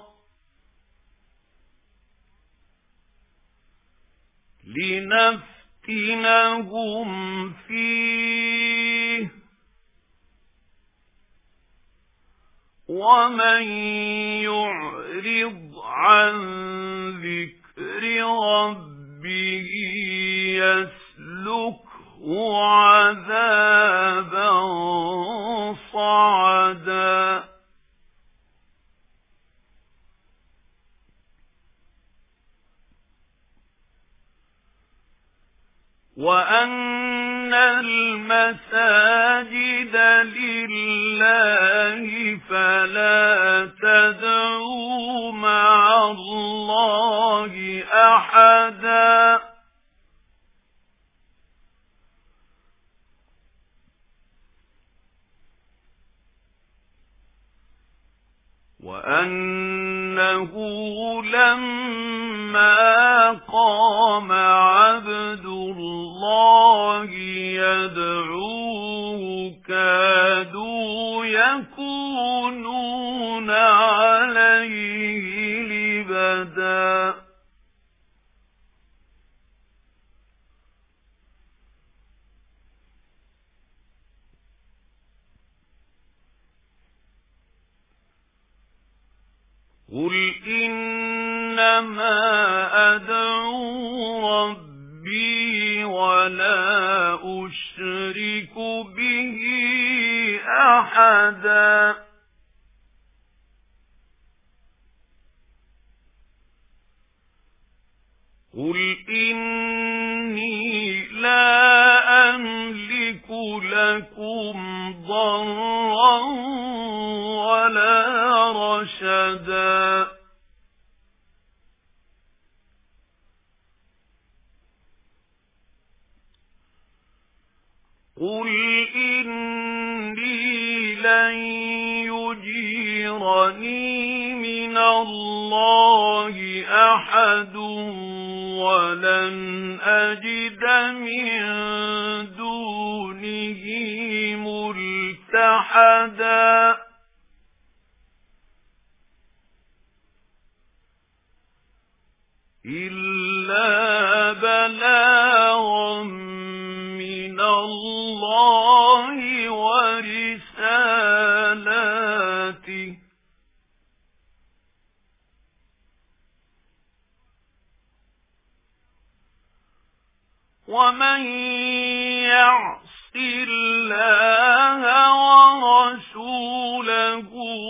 لِنَفْتِنَهُمْ فِيهِ وَمَنْ يُعْرِضْ عَنْ ذِكْرِ رَبِّهِ يَسْلُكْهُ عذابا صعدا وَأَنَّ الْمَسَاجِدَ لِلَّهِ فَلَا تَدْعُوا مَعَ اللَّهِ أَحَدًا وَأَنَّهُ لَمَّا قَامَ عَبْدُ اللَّهِ يَدْعُوهُ كَادُوا يَكُونُونَ عَلَيْهِ لِبَدًا قُلْ إِنَّمَا أَدْعُو رَبِّي وَلَا أُشْرِكُ بِهِ أَحَدًا قُلْ إِنِّي لَا أَمْلِكُ لَكُمْ ضَرًّا وَلَا رَشَدًا قُلْ إِنِّي لَن يُجِيرَنِي مِنَ اللَّهِ أَحَدٌ وَلَنْ أَجِدَ مِن دُونِهِ مُلْتَحَدًا إِلَّا بَلَاغًا مِنَ اللَّهِ وَرِسَالَاتِهِ وَمَن يَعْصِ اللَّهَ وَرَسُولَهُ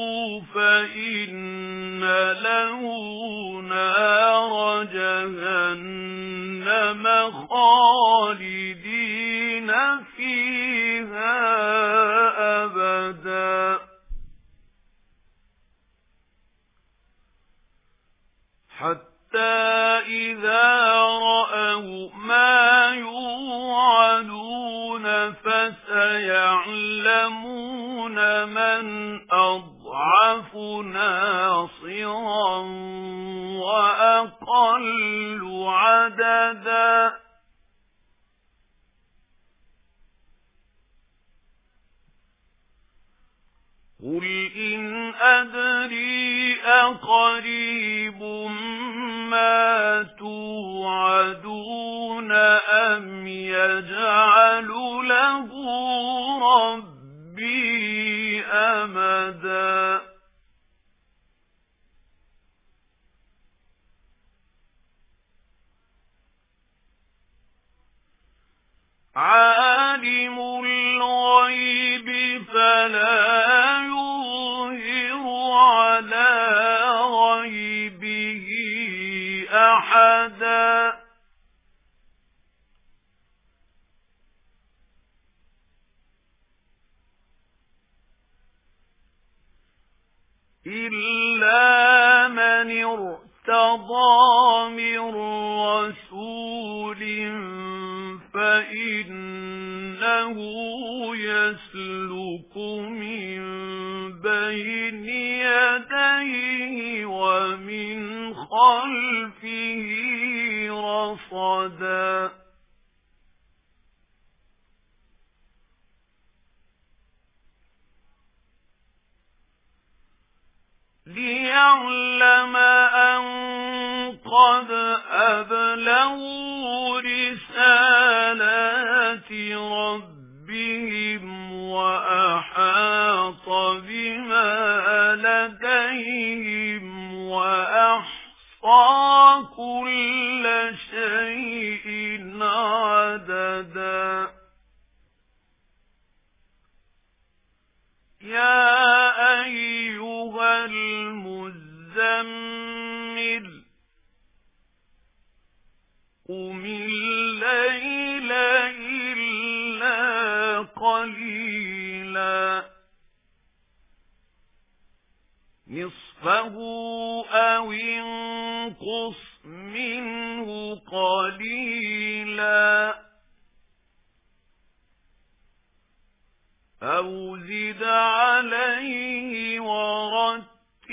فَإِنَّ لَهُ نَارَ جَهَنَّمَ خَالِدِينَ فِيهَا أَبَدًا حَتَّى إِذَا رَأَوْا مَا يُوعَدُونَ فَسَيَعْلَمُونَ مَنْ أَضْعَفُ نَاصِرًا وَأَقَلُّ عَدَدًا قُلْ إِنْ أَدْرِي أَقَرِيبٌ مَا تُوعَدُونَ أَمْ يَجْعَلُ لَهُ رَبِّي أَمَدًا عَالِمُ الْغَيْبِ فَلَا عَلَى غَيْبِهِ أَحَدًا إِلَّا مَنِ ارْتَضَىٰ مِن رَّسُولٍ فَإِنَّهُ يَسْلُكُ مِن بَيْنِ يَدَيْهِ وَمِنْ خَلْفِهِ رَصَدًا لِيَعْلَمَ أَن قَدْ أَبْلَغُوا رِسَالَاتِ رَبِّهِمْ وَأَحَاطَ بِمَا لَدَيْهِمْ وَأَحْصَىٰ كُلَّ شَيْءٍ عَدَدًا يَا أَيُّهَا الْمُزَّمِّلُ قُمِ اللَّيْلَ قليلا نصفه أو انقص منه قليلا أو زد عليه ورتل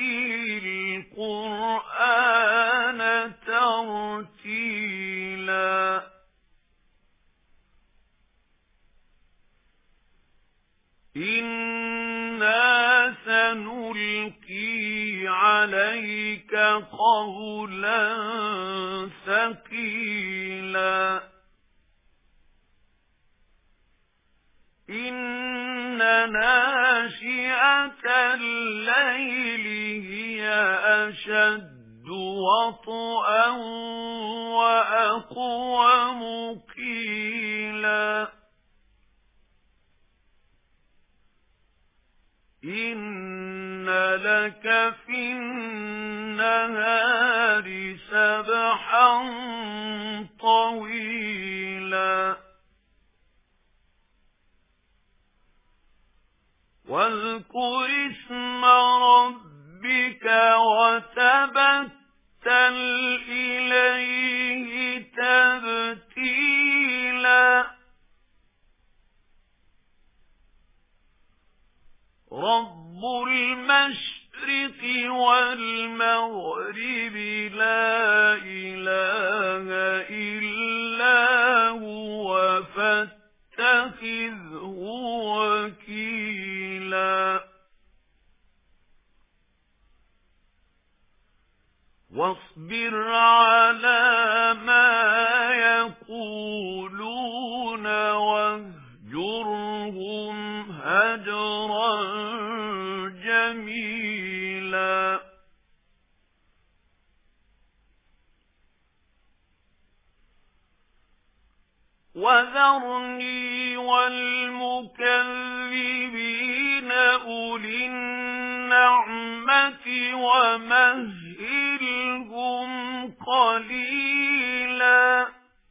القرآن ترتيلا إنا سنلقي عليك قولا ثقيلا إن ناشئة الليل هي أشد وطئا وأقوم قيلا إن لك في النهار سبحا طويلا واذكر اسم ربك وتبتل إليه تبتيلا رب المشرق والمغرب لا إله إلا هو فاتخذه وكيلا واصبر على ما يقولون واهجرهم هجرا جميلا وذرني والمكذبين أولي النعمة ومهلهم قليلا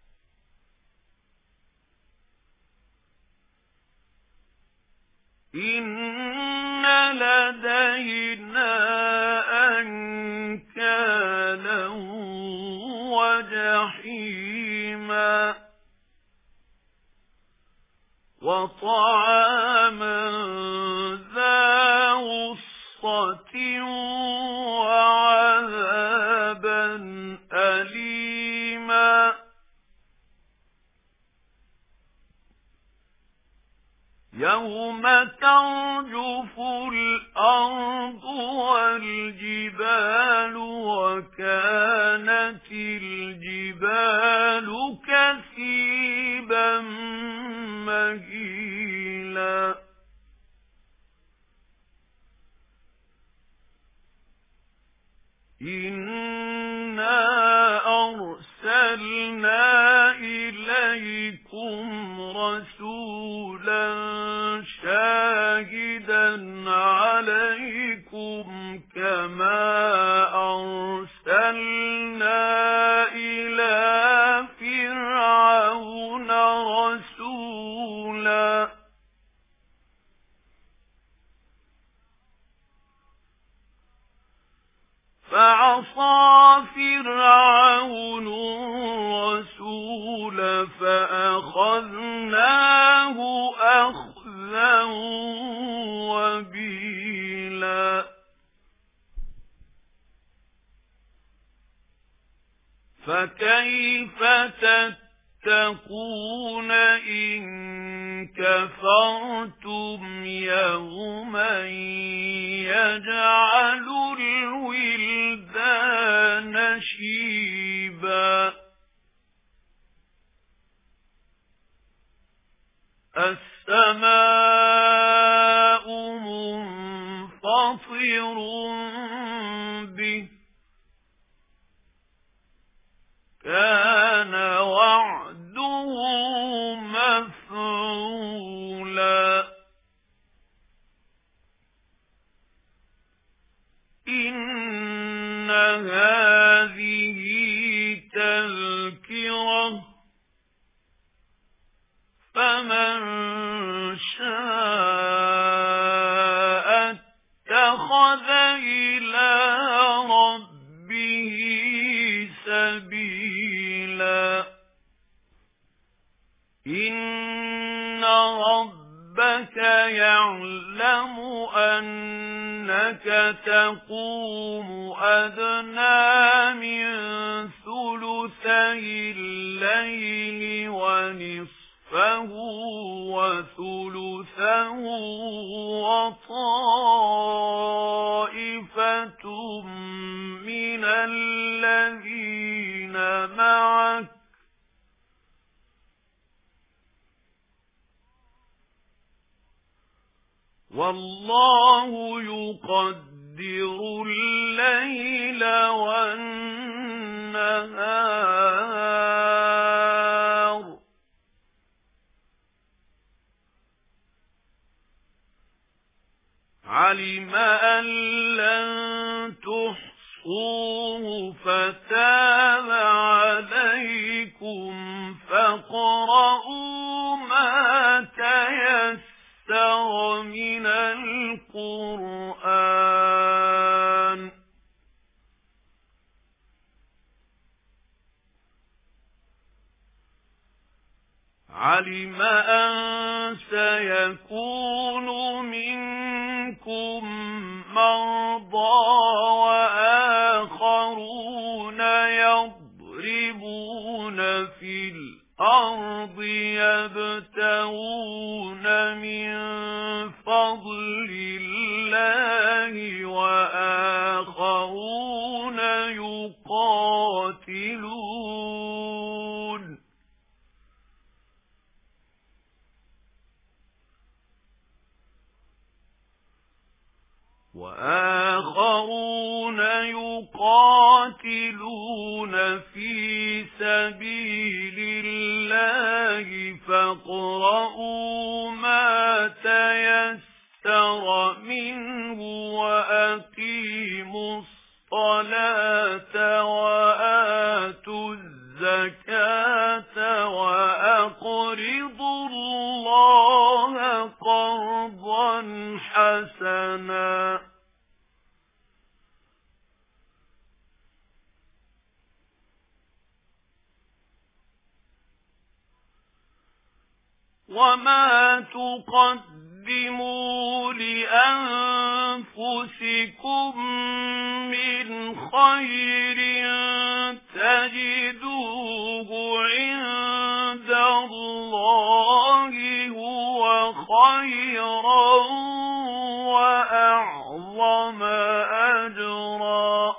إن لدينا أنكالا وجحيما وطعاما ذا غصة وعذابا أليما يوم ترجف الأرض والجبال وكانت الجبال كثيبا مهيلا إنا أرسلنا إليكم رسولا شاهدا عليكم كما أرسلنا إلى فرعون رسولا فعصى فرعون الرسول فأخذناه أخذا وبيلا فكيف تتقون إن كفرتم يوما يجعل الولدان شيبا السماء منفطر به كان وعده مفعولا إن هذه تذكرة فمن شاء اتخذ إلى ربه سبيلا إن ربك يعلم أنك تقوم أدنى من ثلثي الليل ونصفه وثلثه وطائفة من الذين معك والله يقدر الليل والنهار علم أن لن تحصوه فتاب عليكم فاقرؤوا ما تيسر من القرآن علم أن سيكون منكم مرضى وآخرون يضربون في الأرض يبتغون من فضل الله وآخرون يقاتلون وآخرون يقاتلون في سبيل الله فاقرؤوا ما تيسر منه وأقيموا الصلاة وآتوا الزكاة وأقرضوا الله قرضا حسنا وما تقدموا لأنفسكم من خير تجدوه عند الله هو خيرا وأعظم أجرا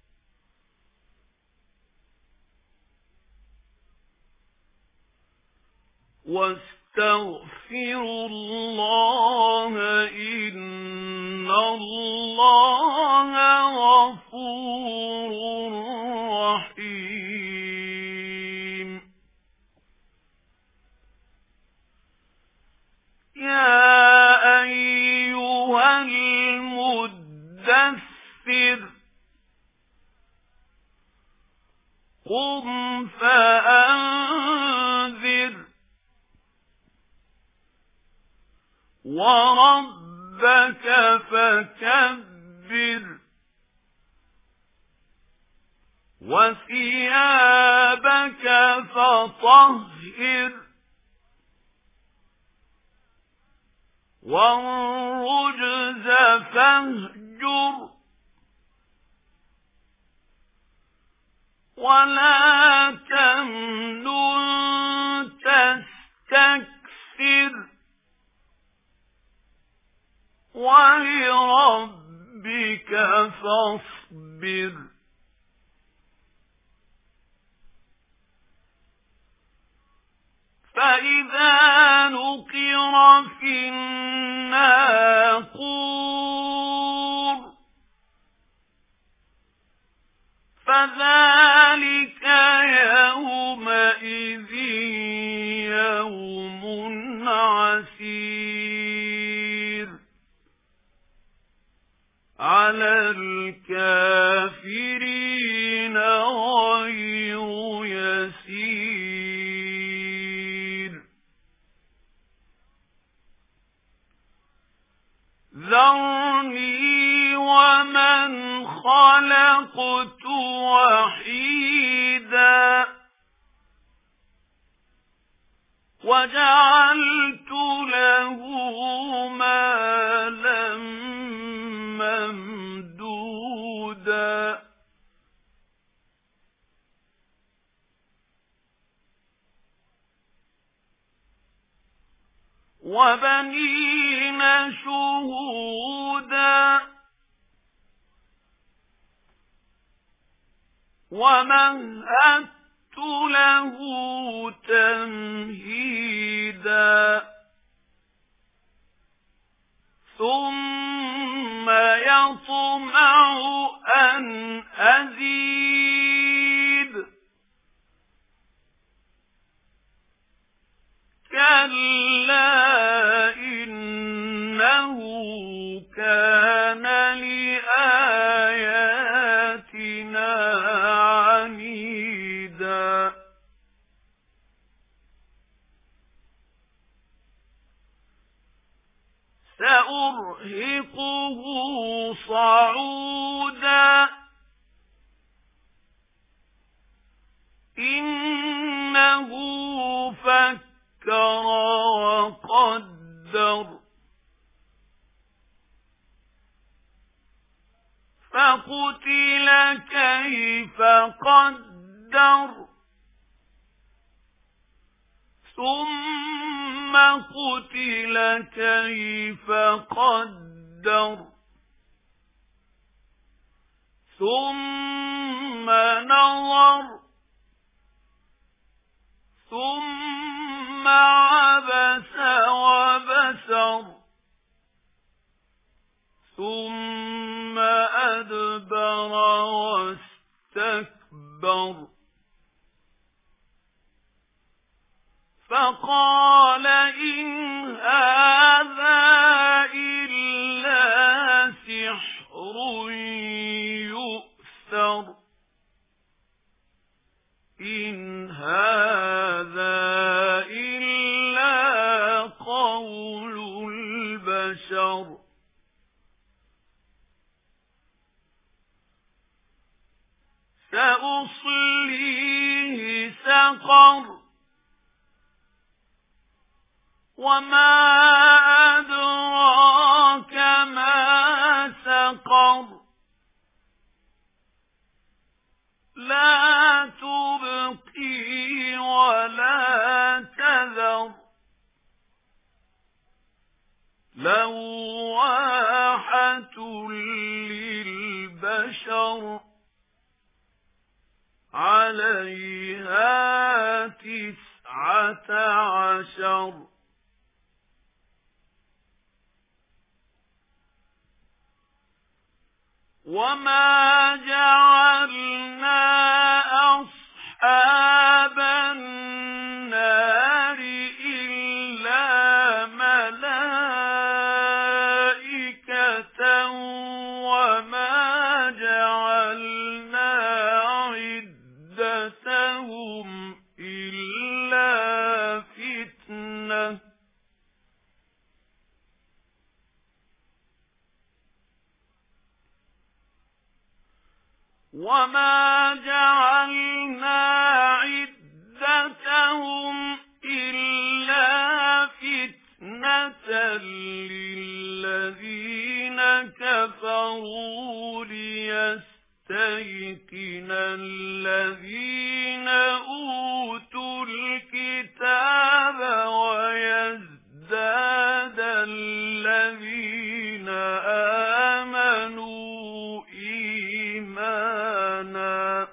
واستغفروا الله إن الله غفور رحيم يا أيها المدثر قم فأنذر وربك فكبر وثيابك فطهر والرجز فاهجر ولا تمنن تستكثر ولربك فاصبر فإذا نقر في الناقور فذلك يومئذ يوم عسير على الكافرين غير يسير ذرني ومن خلقت وحيدا وجعلت له مالا ممدودا وبنين شهودا ومهدت له تمهيدا ثم يطمع أن أزيد كلا إنه كان لآياتنا عنيدا سأرهقه صعودا إنه فكر وقدر فقتل كيف قدر ثم قتل كيف قدر ثم نظر ثم عبس وبسر ثم أدبر واستكبر فقال إن هذا إلا سحر يؤثر إن هذا إلا قول البشر سأصليه سقر وما أدراك ما سقر لا تبقي ولا تذر لواحة للبشر عليها تسعة عشر وما جعلنا أصحاب النار إلا ملائكة وما جعلنا عدتهم إلا فتنة وما جعلنا عدتهم إلا فتنة للذين كفروا ليستيقن الذين أوتوا الكتاب ويزداد الذين آمنوا إيمانا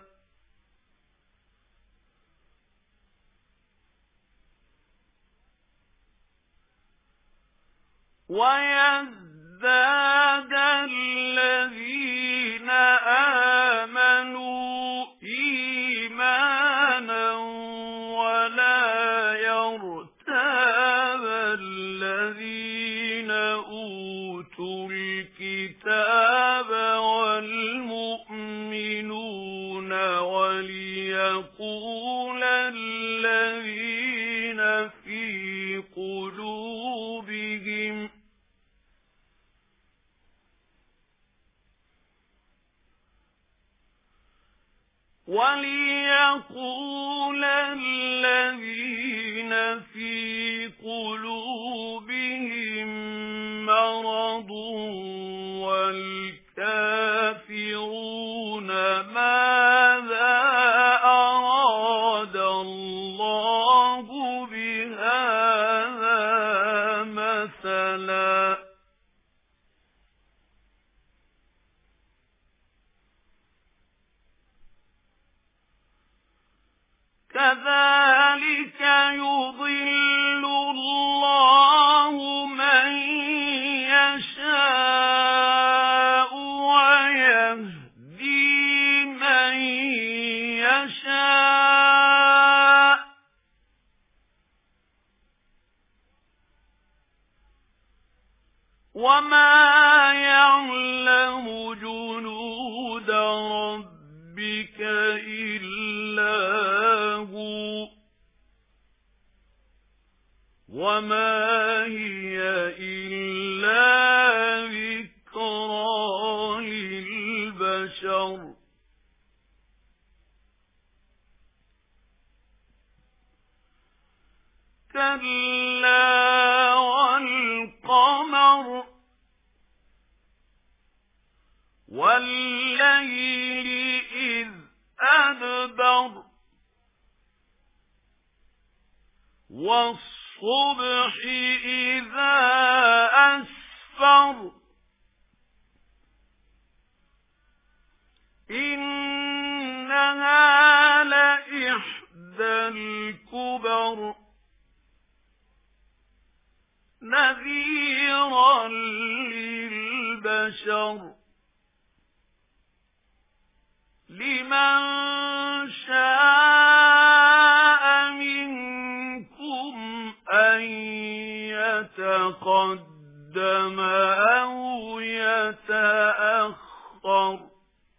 ويزداد الذين آمنوا إيمانا ولا يرتاب الذين أوتوا الكتاب والمؤمنون وليقول الذين في قلوبهم وليقول الذين في قلوبهم مرض والكافرون ماذا أراد الله بهذا مثلا كذلك يضل الله من يشاء ويهدي من يشاء وما يعلم جنود ربك إلا هو وما هي إلا ذكرى للبشر كلا والقمر والليل إذ أدبر والصبح إذا أسفر إنها لإحدى الكبر نذيرا للبشر لمن شاء منكم أن يتقدم أو يتأخر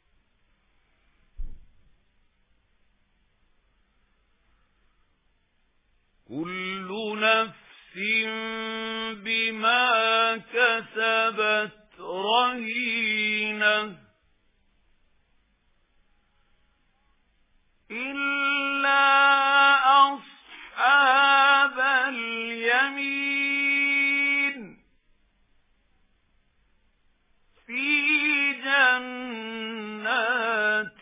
كل نفس بما كسبت رهينة إلا أصحاب اليمين في جنات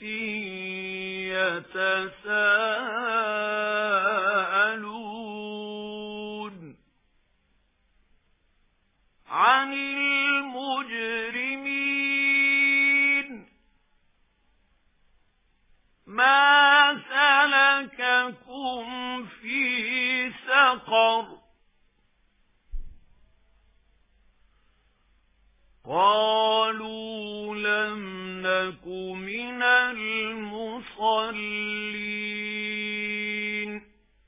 يتساءلون عن المجرمين ما سلككم في سقر قالوا لم نك من المصلين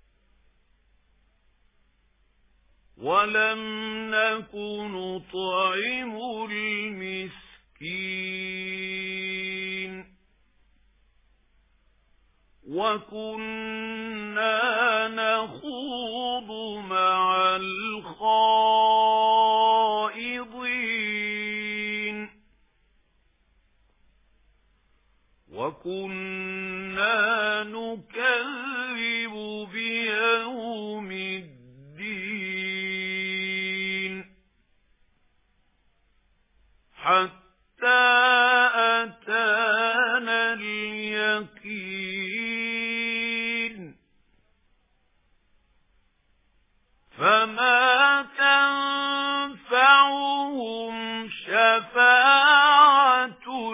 ولم نك نطعم المسكين وكنا نخوض مع الخائضين وكنا نكذب بيوم الدين حتى أتانا اليقين فما تنفعهم شفاعة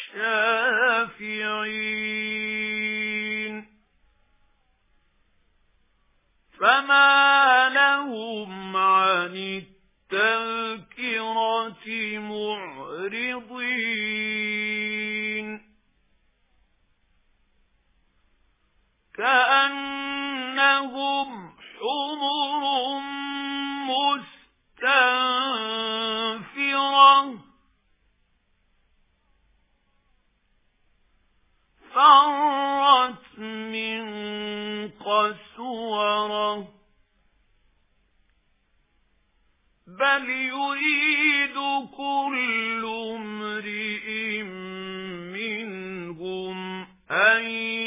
الشافعين فما لهم عن التذكرة معرضين كأنهم حمر مستنفرة فرت من قسورة بل يريد كل امرئ منهم أن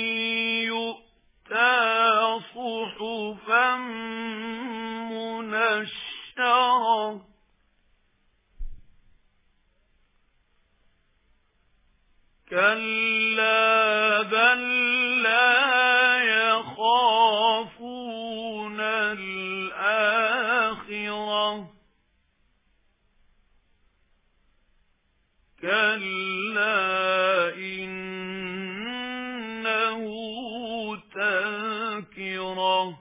كلا بل لا يخافون الآخرة كلا إنه تذكرة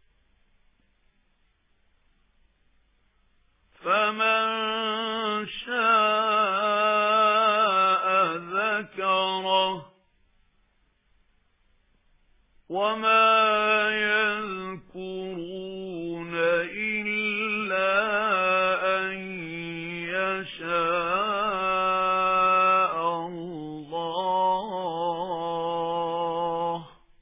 فمن شاء ذكره وما يذكرون إلا أن يشاء الله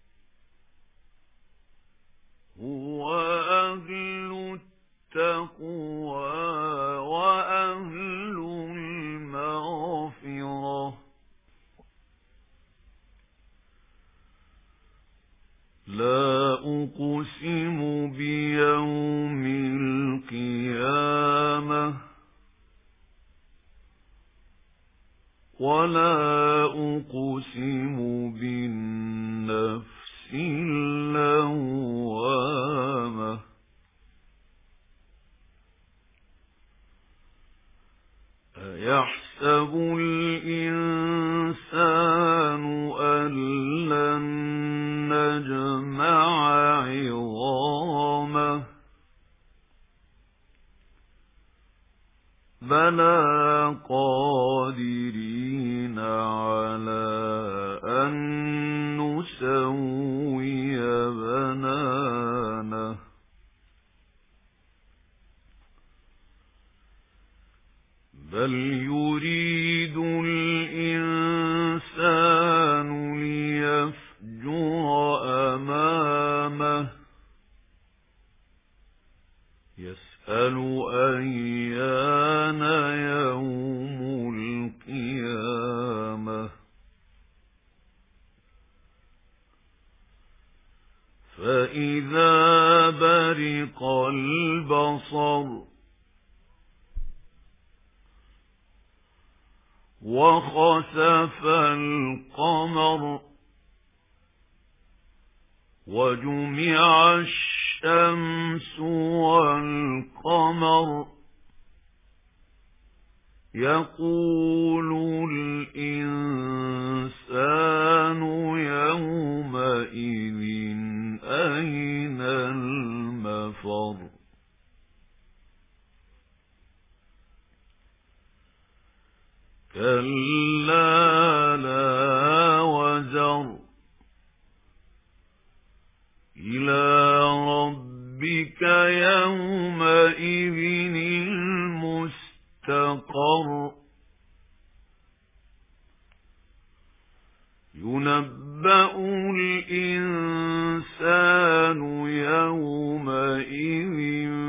هو أهل التقوى وأهل المغفرة لا أقسم بيوم القيامة ولا أقسم بالنفس اللوامة أيحسب الإنسان أن لن نجمع عظامه بلى قادرين على أن نسوي بنانه بل يريد الإنسان ليفجر أمامه يسأل أيان يوم القيامة فإذا برق البصر وخسف القمر وجمع الشمس والقمر يقول الإنسان يومئذ أين المفر كلا لا وزر إلى ربك يومئذ المستقر ينبأ الإنسان يومئذ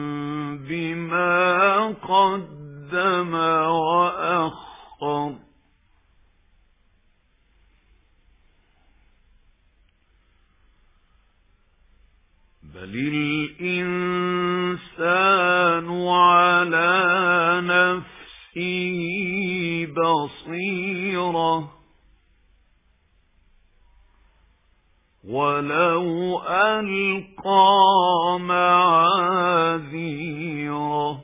بما قدم وأخر بل الإنسان على نفسه بصيرة ولو ألقى معاذيره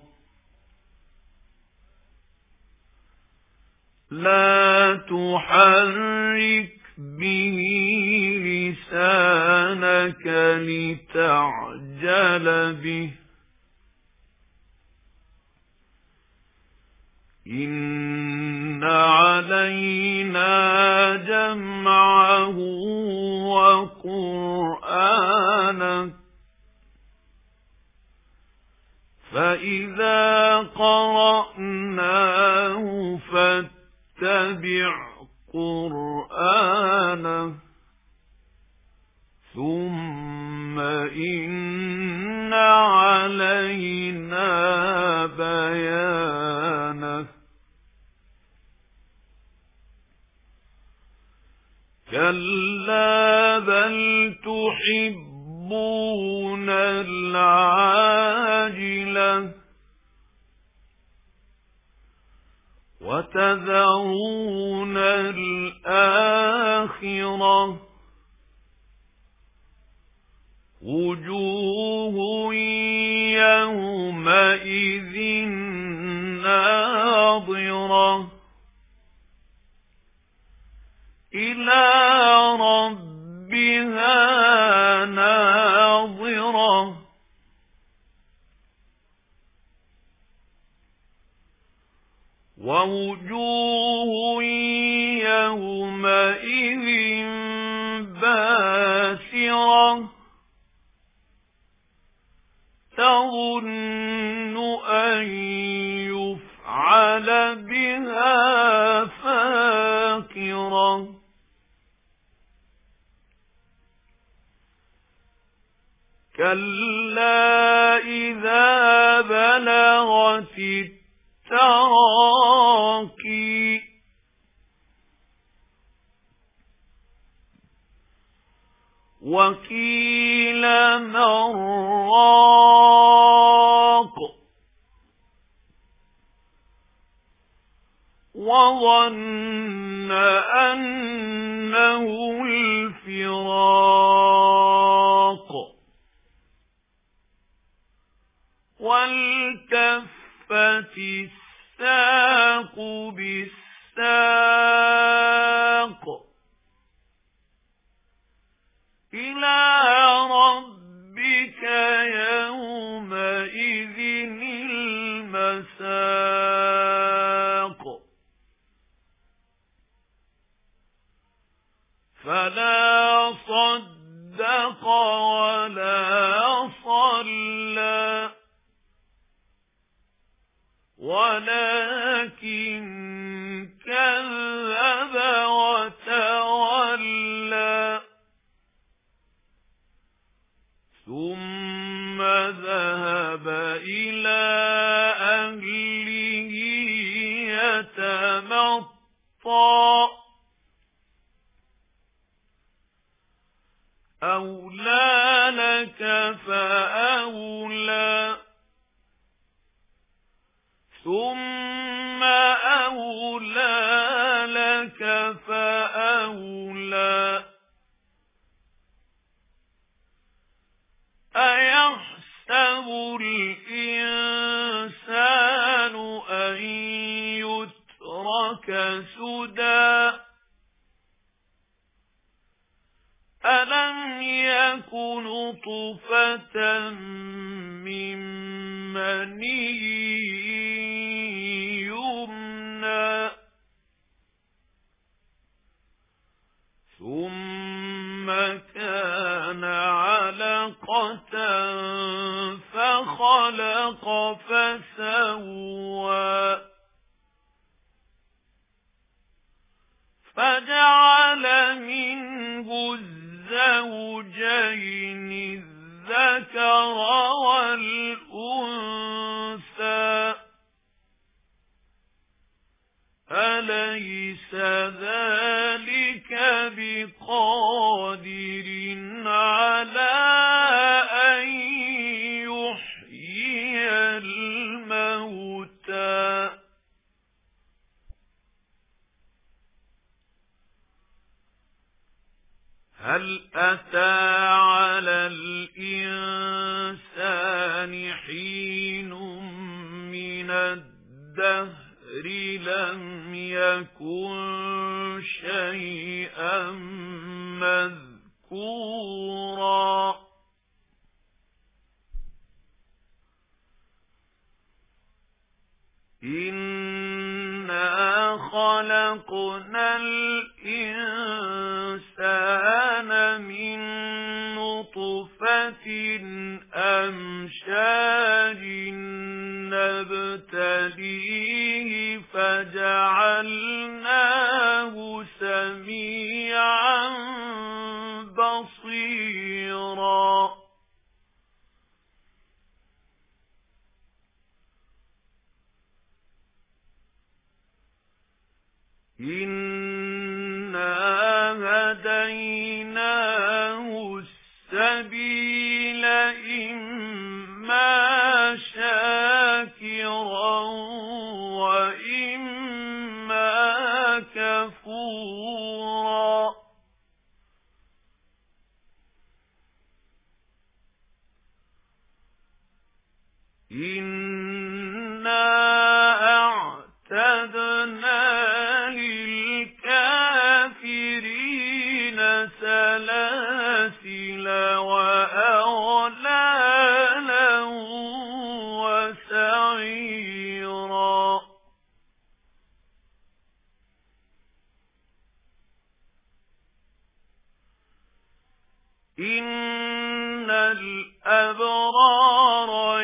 لا تحرك به لسانك لتعجل به إن علينا جمعه وقرآنه فإذا قرأناه فاتبع قرآنه ثم إن علينا بيانه كلا بل تحبون العاجلة وتذرون الآخرة وجوه يومئذ ناظرة إلى ربها ناظرة ووجوه يومئذ باسرة تظن أن يفعل بها فاقرة كلا إذا بلغت التراقي وقيل من راق وظن أنه الفراق والتفت الساق بالساق إلى ربك يومئذ المساق فلا صدق ولا صلى ولكن كذب وتولى ثم ذهب إلى أهله يتمطى أولى لك فأولى ثم أولى لك فأولى أيحسب الإنسان أن يترك سدى ألم يكن نطفة من مني يمنى ثم كان علقة فخلق فسوى فجعل منه الزوجين الذكر والأنثى أليس ذلك بقادر على أن يحيي الموتى هل أتى على الإنسان حين من الدهر لم يكن شيئا مذكورا إنا خلقنا الإنسان من نطفة أمشاج نبتليه فجعلناه سميعا بصيرا إنا هديناه السبيل إما شاكرا وإما وأعتدنا للكافرين سلاسل وأغلالا وسعيرا إن الأبرار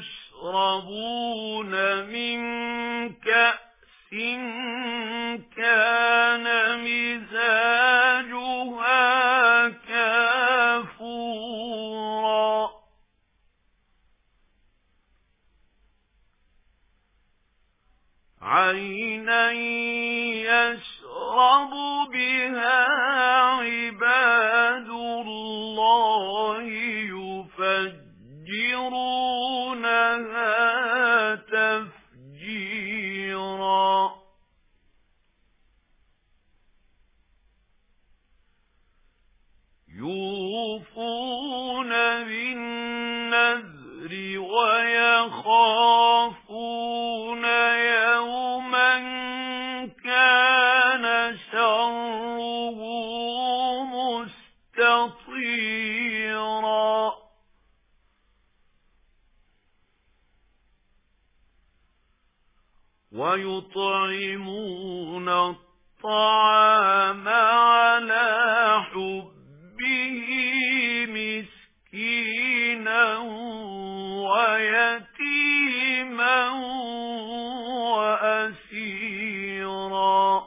يشربون من كأس كان مزاجها كافورا عينا يشرب بها عباد الله يفجرونها تفجيرا يوفون بالنذر ويخافون يوما كان شره مستطيرا ويطعمون الطعام على حبه مسكينا ويتيما وأسيرا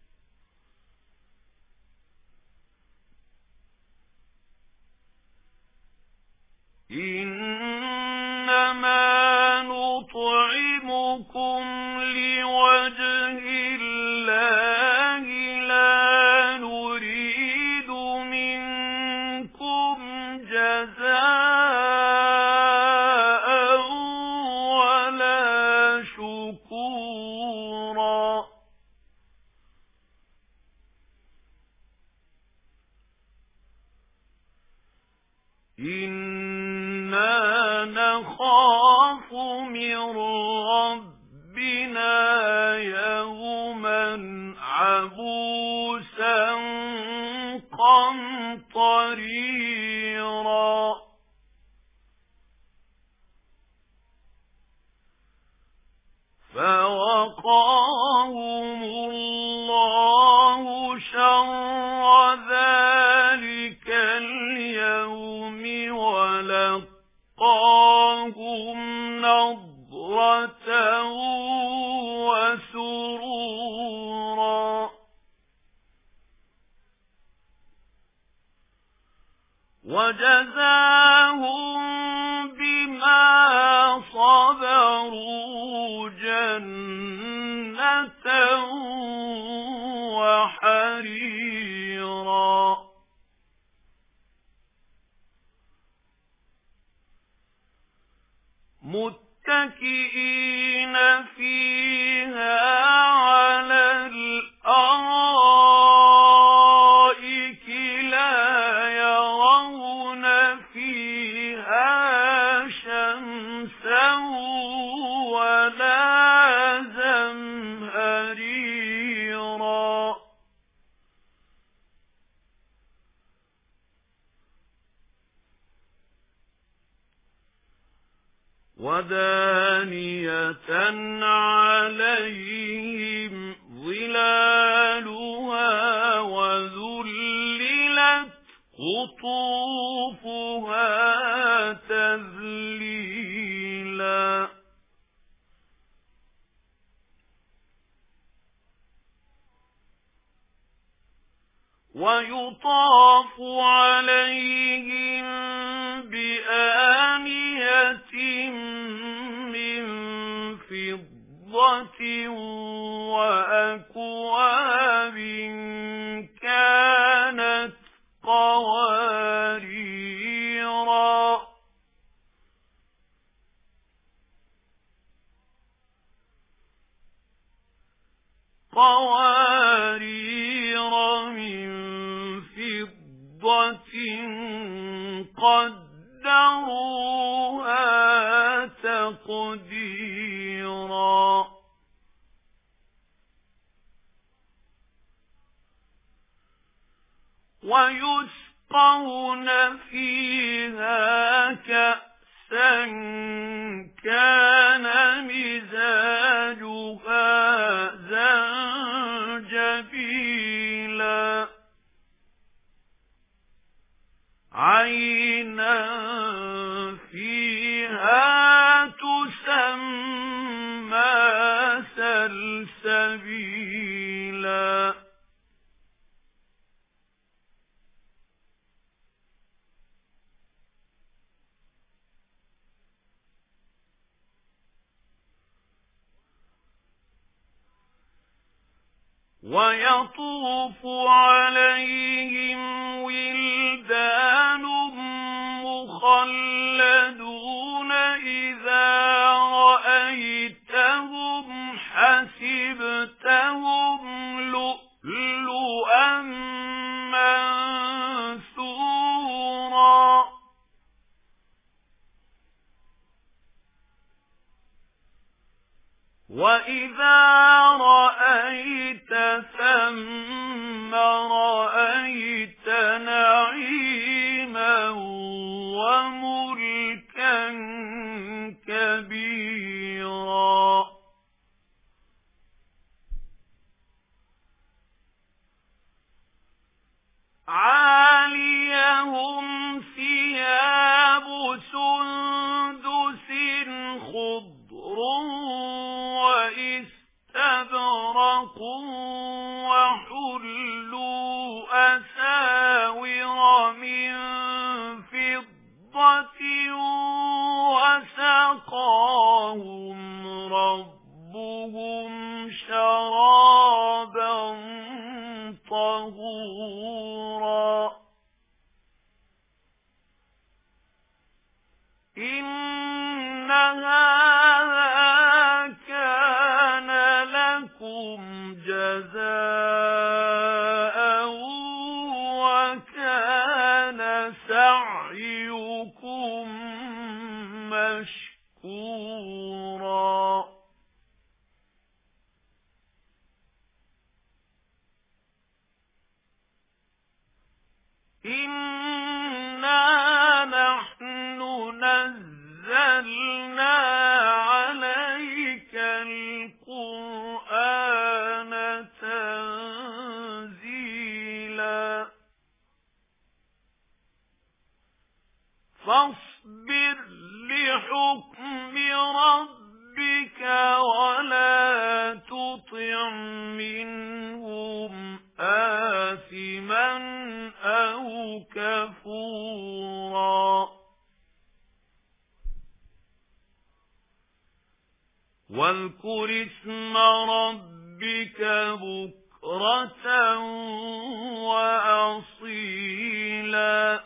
إنما نطعمكم لوجه الله لا نريد منكم جزاء ولا شكورا إنا نخاف من ربنا يوما عبوسا قمطريرا فوقاهم الله شر ذلك اليوم ولقاهم نضرة وسرورا وجزاهم بما صبروا جنة وحريرا متكئين فيها على الأرائك لا يرون فيها شمسا ولا زمهريرا ودانية عليهم ظلالها وذللت قطوفها تذليلا ويطاف عليهم بآنية من فضة وأكواب كانت قواريرا قوارير من فضة قدروها تقديرا ويسقون فيها كأسا كان مزاجها زنجبيلا عينا فيها تسمى سلسبيلا ويطوف عليهم ولدان مخلدون إذا رأيتهم حسبتهم لؤلؤا منثورا وإذا رأيت ثم رأيت نعيما وملكا كبيرا عاليهم ثياب سندس خضر وإستبرق وحلوا أساور من فضة وسقاهم ربهم شرابا طهورا إن هذا كان لكم جزاء وكان سعيكم مشكورا إنا نحن نزلنا عليك القرآن تنزيلا فاصبر لحكم ربك ولا تطع منهم آثما أو كفورا واذكر اسم ربك بكرة وأصيلا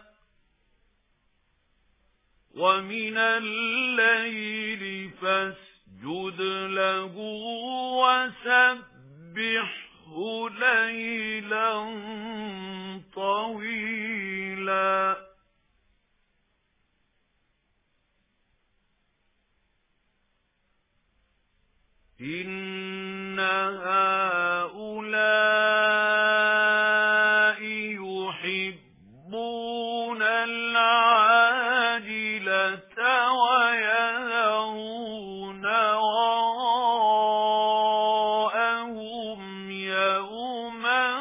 ومن الليل فاسجد له وسبحه ليلا طويلا إن هؤلاء يحبون العاجلة ويذرون وراءهم يوما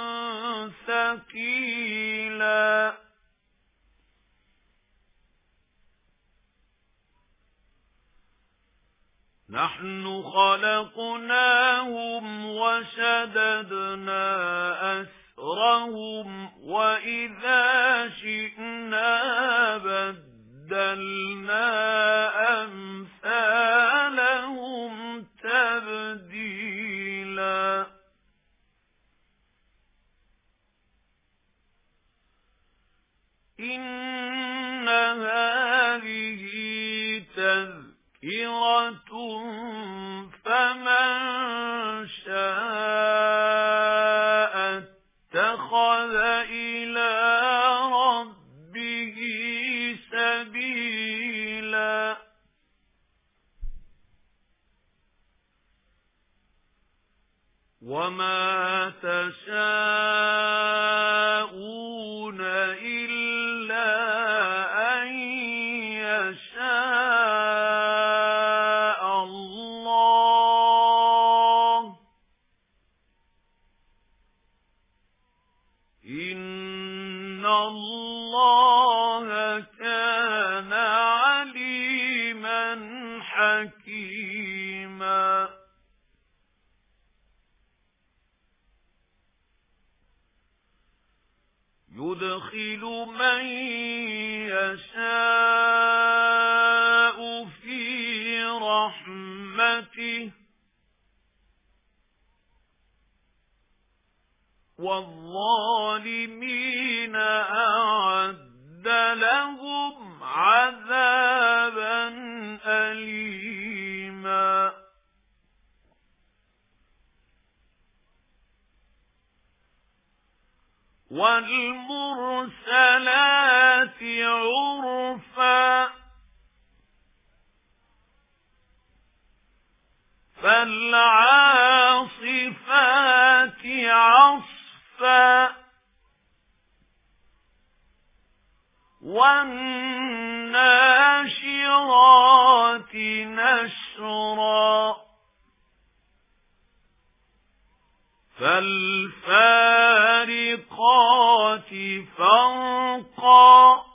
ثقيلا نحن خلقناهم وشددنا أسرهم وإذا شئنا بدلنا أمثالهم تبديلا إن هذه تذكرة فمن شاء اتخذ إلى ربه سبيلا وما تشاءون يُدْخِلُ مَن يَشَاءُ فِي رَحْمَتِهِ وَالظَّالِمِينَ أَعَدَّ لَهُمْ عَذَابًا أَلِيمًا. وَالْمُرْسَلَاتِ عُرْفًا فَالْعَاصِفَاتِ عَصْفًا وَالنَّاشِرَاتِ نَشْرًا فَالْفَارِقَاتِ فَرْقًا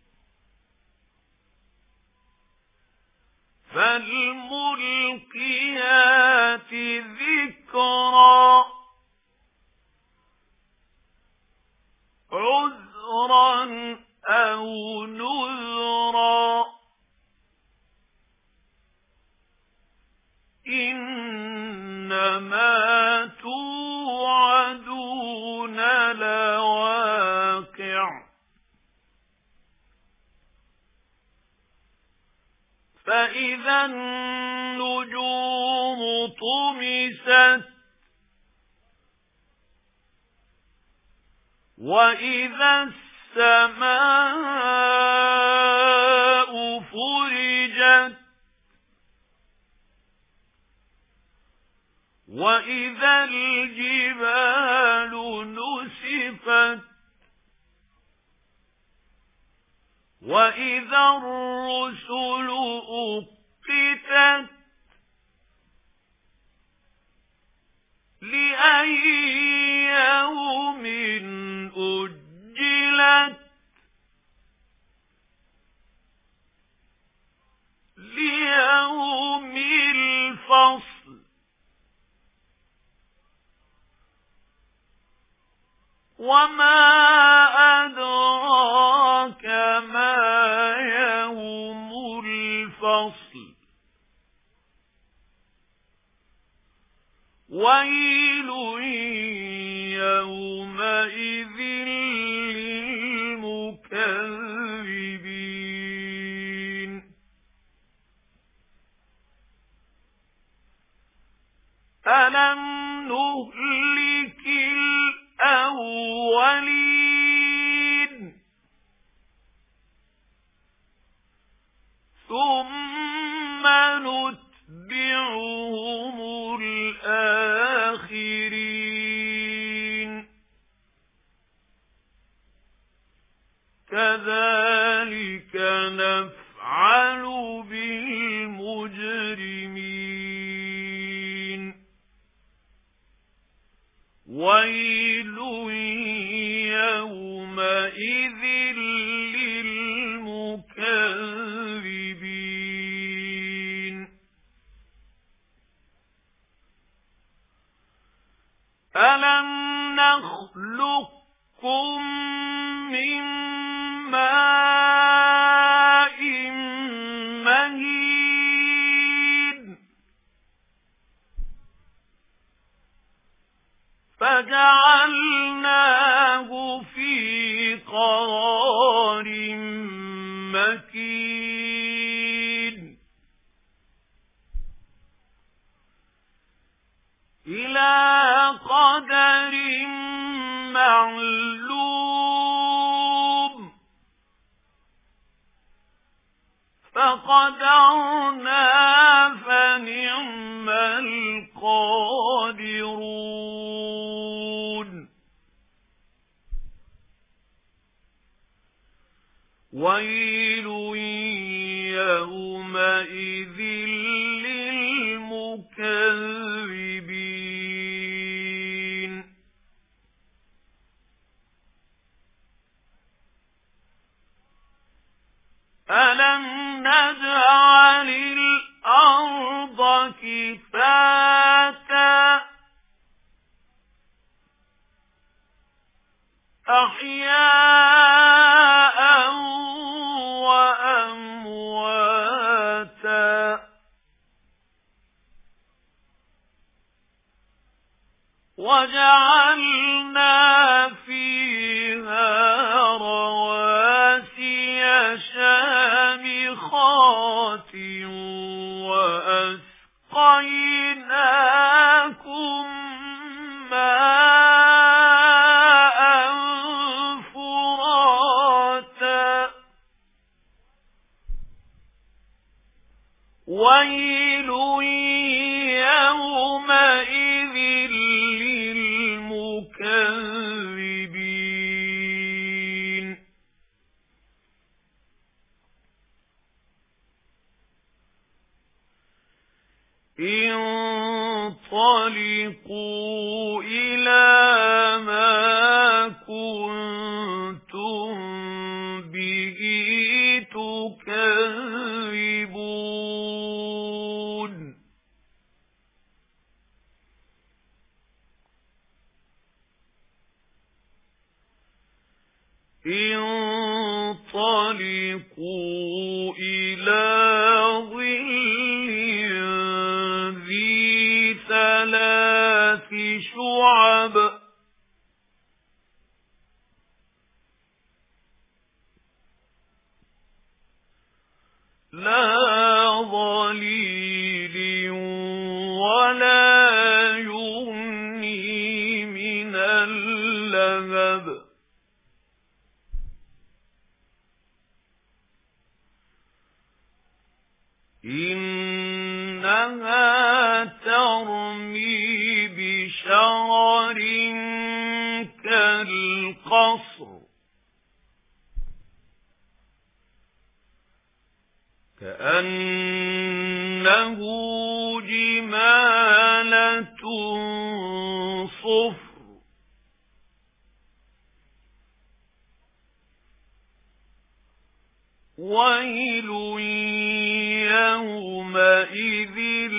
فَالْمُلْقِيَاتِ ذِكْرًا عُذْرًا أَوْ نُذْرًا إِنَّمَا توعدون لواقع فَإِذَا النُّجُومُ طُمِسَتْ وَإِذَا السَّمَاءُ فُرِجَتْ وَإِذَا الْجِبَالُ نُسِفَتْ وَإِذَا الرُّسُلُ أُقِّتَتْ لِأَيِّ يَوْمٍ أُجِّلَتْ لِيَوْمِ الْفَصْلِ وَمَا أَدْرَاكَ مَا يَوْمُ الْفَصْلِ وَيْلٌ يَوْمَئِذٍ لِلْمُكَذِّبِينَ أَلَمْ نُهْلِكِ الْأَوَّلِينَ ثُمَّ نُتْبِعُهُمُ الْآخِرِينَ كَذَلِكَ نَفْعَلُ بِالْمُجْرِمِينَ وَيْلٌ يَوْمَئِذٍ لِلْمُكَذِّبِينَ أَلَمْ نَخْلُقكُّم مِّن مَّاءٍ مَّهِينٍ فَجَعَلْنَاهُ فِي قَرَارٍ مَّكِينٍ إِلَى قَدَرٍ مَّعْلُومٍ فَقَدَرْنَا فَنِعْمَ الْقَادِرُونَ وَيْلٌ يَوْمَئِذٍ لِلْمُكَذِّبِينَ أَلَمْ نَجْعَلِ الْأَرْضَ كِفَاتًا أحياء وأمواتا وجعلنا فيها رواسي شامخات وأسقيناكم ماء فراتا ويل يومئذ للمكذبين انطلقوا إلى ما كنتم به تكذبون انطلقوا إلى ظل ذي ثلاث شعب لا ظليل ولا يغني من اللهب إنها ترمي بشرر كالقصر كأنه جمالة صفر ويل يومئذ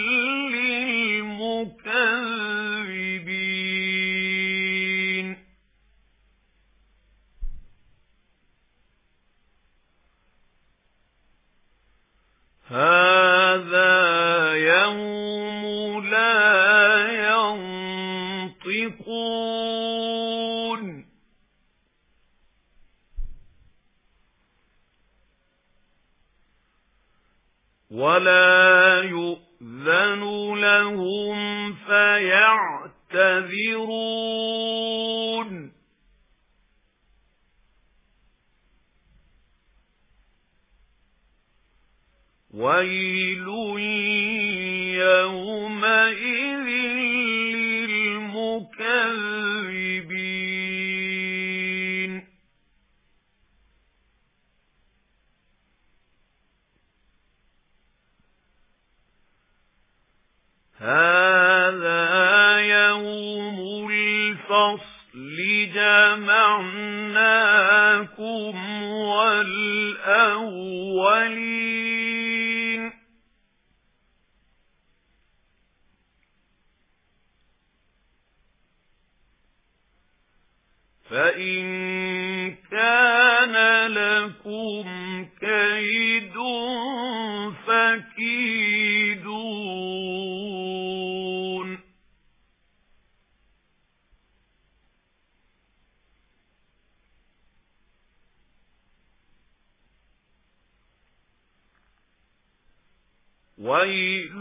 للمكذبين هذا يوم لا ينطقون ولا يؤذن لهم فيعتذرون ويل يومئذ للمكذبين هذا يوم الفصل جمعناكم والأولين فإن كان لكم كيد فكيدون ويل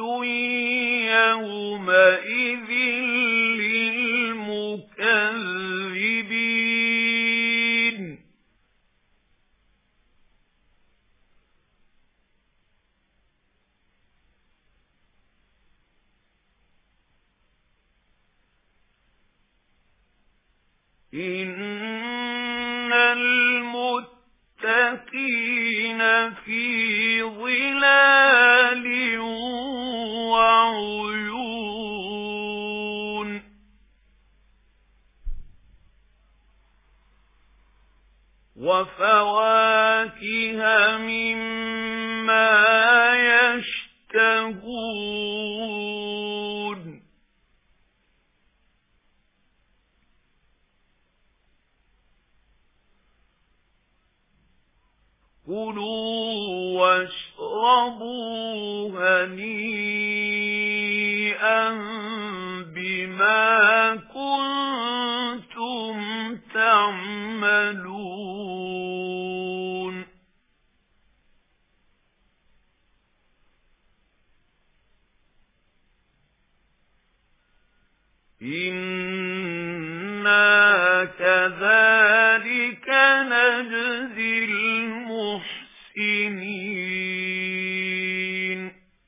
يومئذ للمكذبين إن المتقين في ظلال وعيون وفواكه مما يشتهون كُلُوا وَاشْرَبُوا هَنِيئًا بِمَا كُنتُمْ تَعْمَلُونَ إِنَّا كَذَلِكَ نَجْزِي الْمُحْسِنِينَ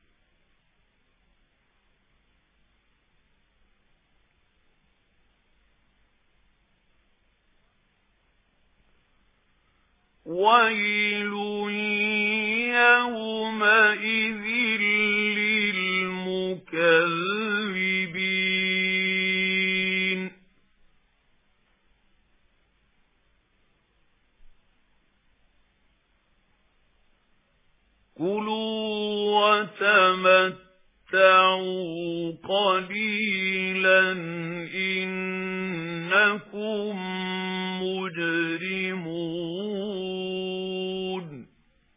وَيْلٌ يَوْمَئِذٍ لِّلْمُكَذِّبِينَ كُلُوا وَتَمَتَّعُوا قَلِيلًا إِنَّكُمْ مُجْرِمُونَ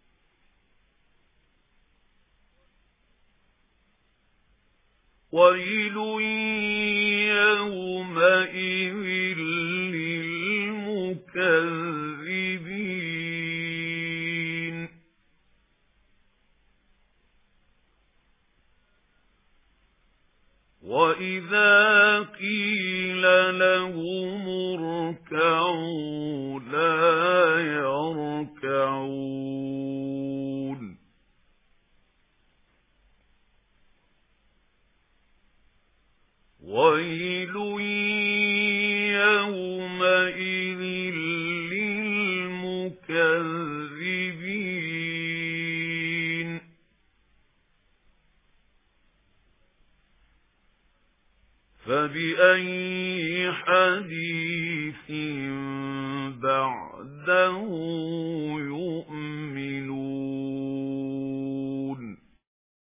وَيْلٌ يَوْمَئِذٍ لِّلْمُكَذِّبِينَ وَإِذَا قِيلَ لَهُمُ ارْكَعُوا لَا يَرْكَعُونَ وَيْلٌ يَوْمَئِذٍ لِّلْمُكَذِّبِينَ فَبِأَيِّ حَدِيثٍ بَعْدَهُ يُؤْمِنُونَ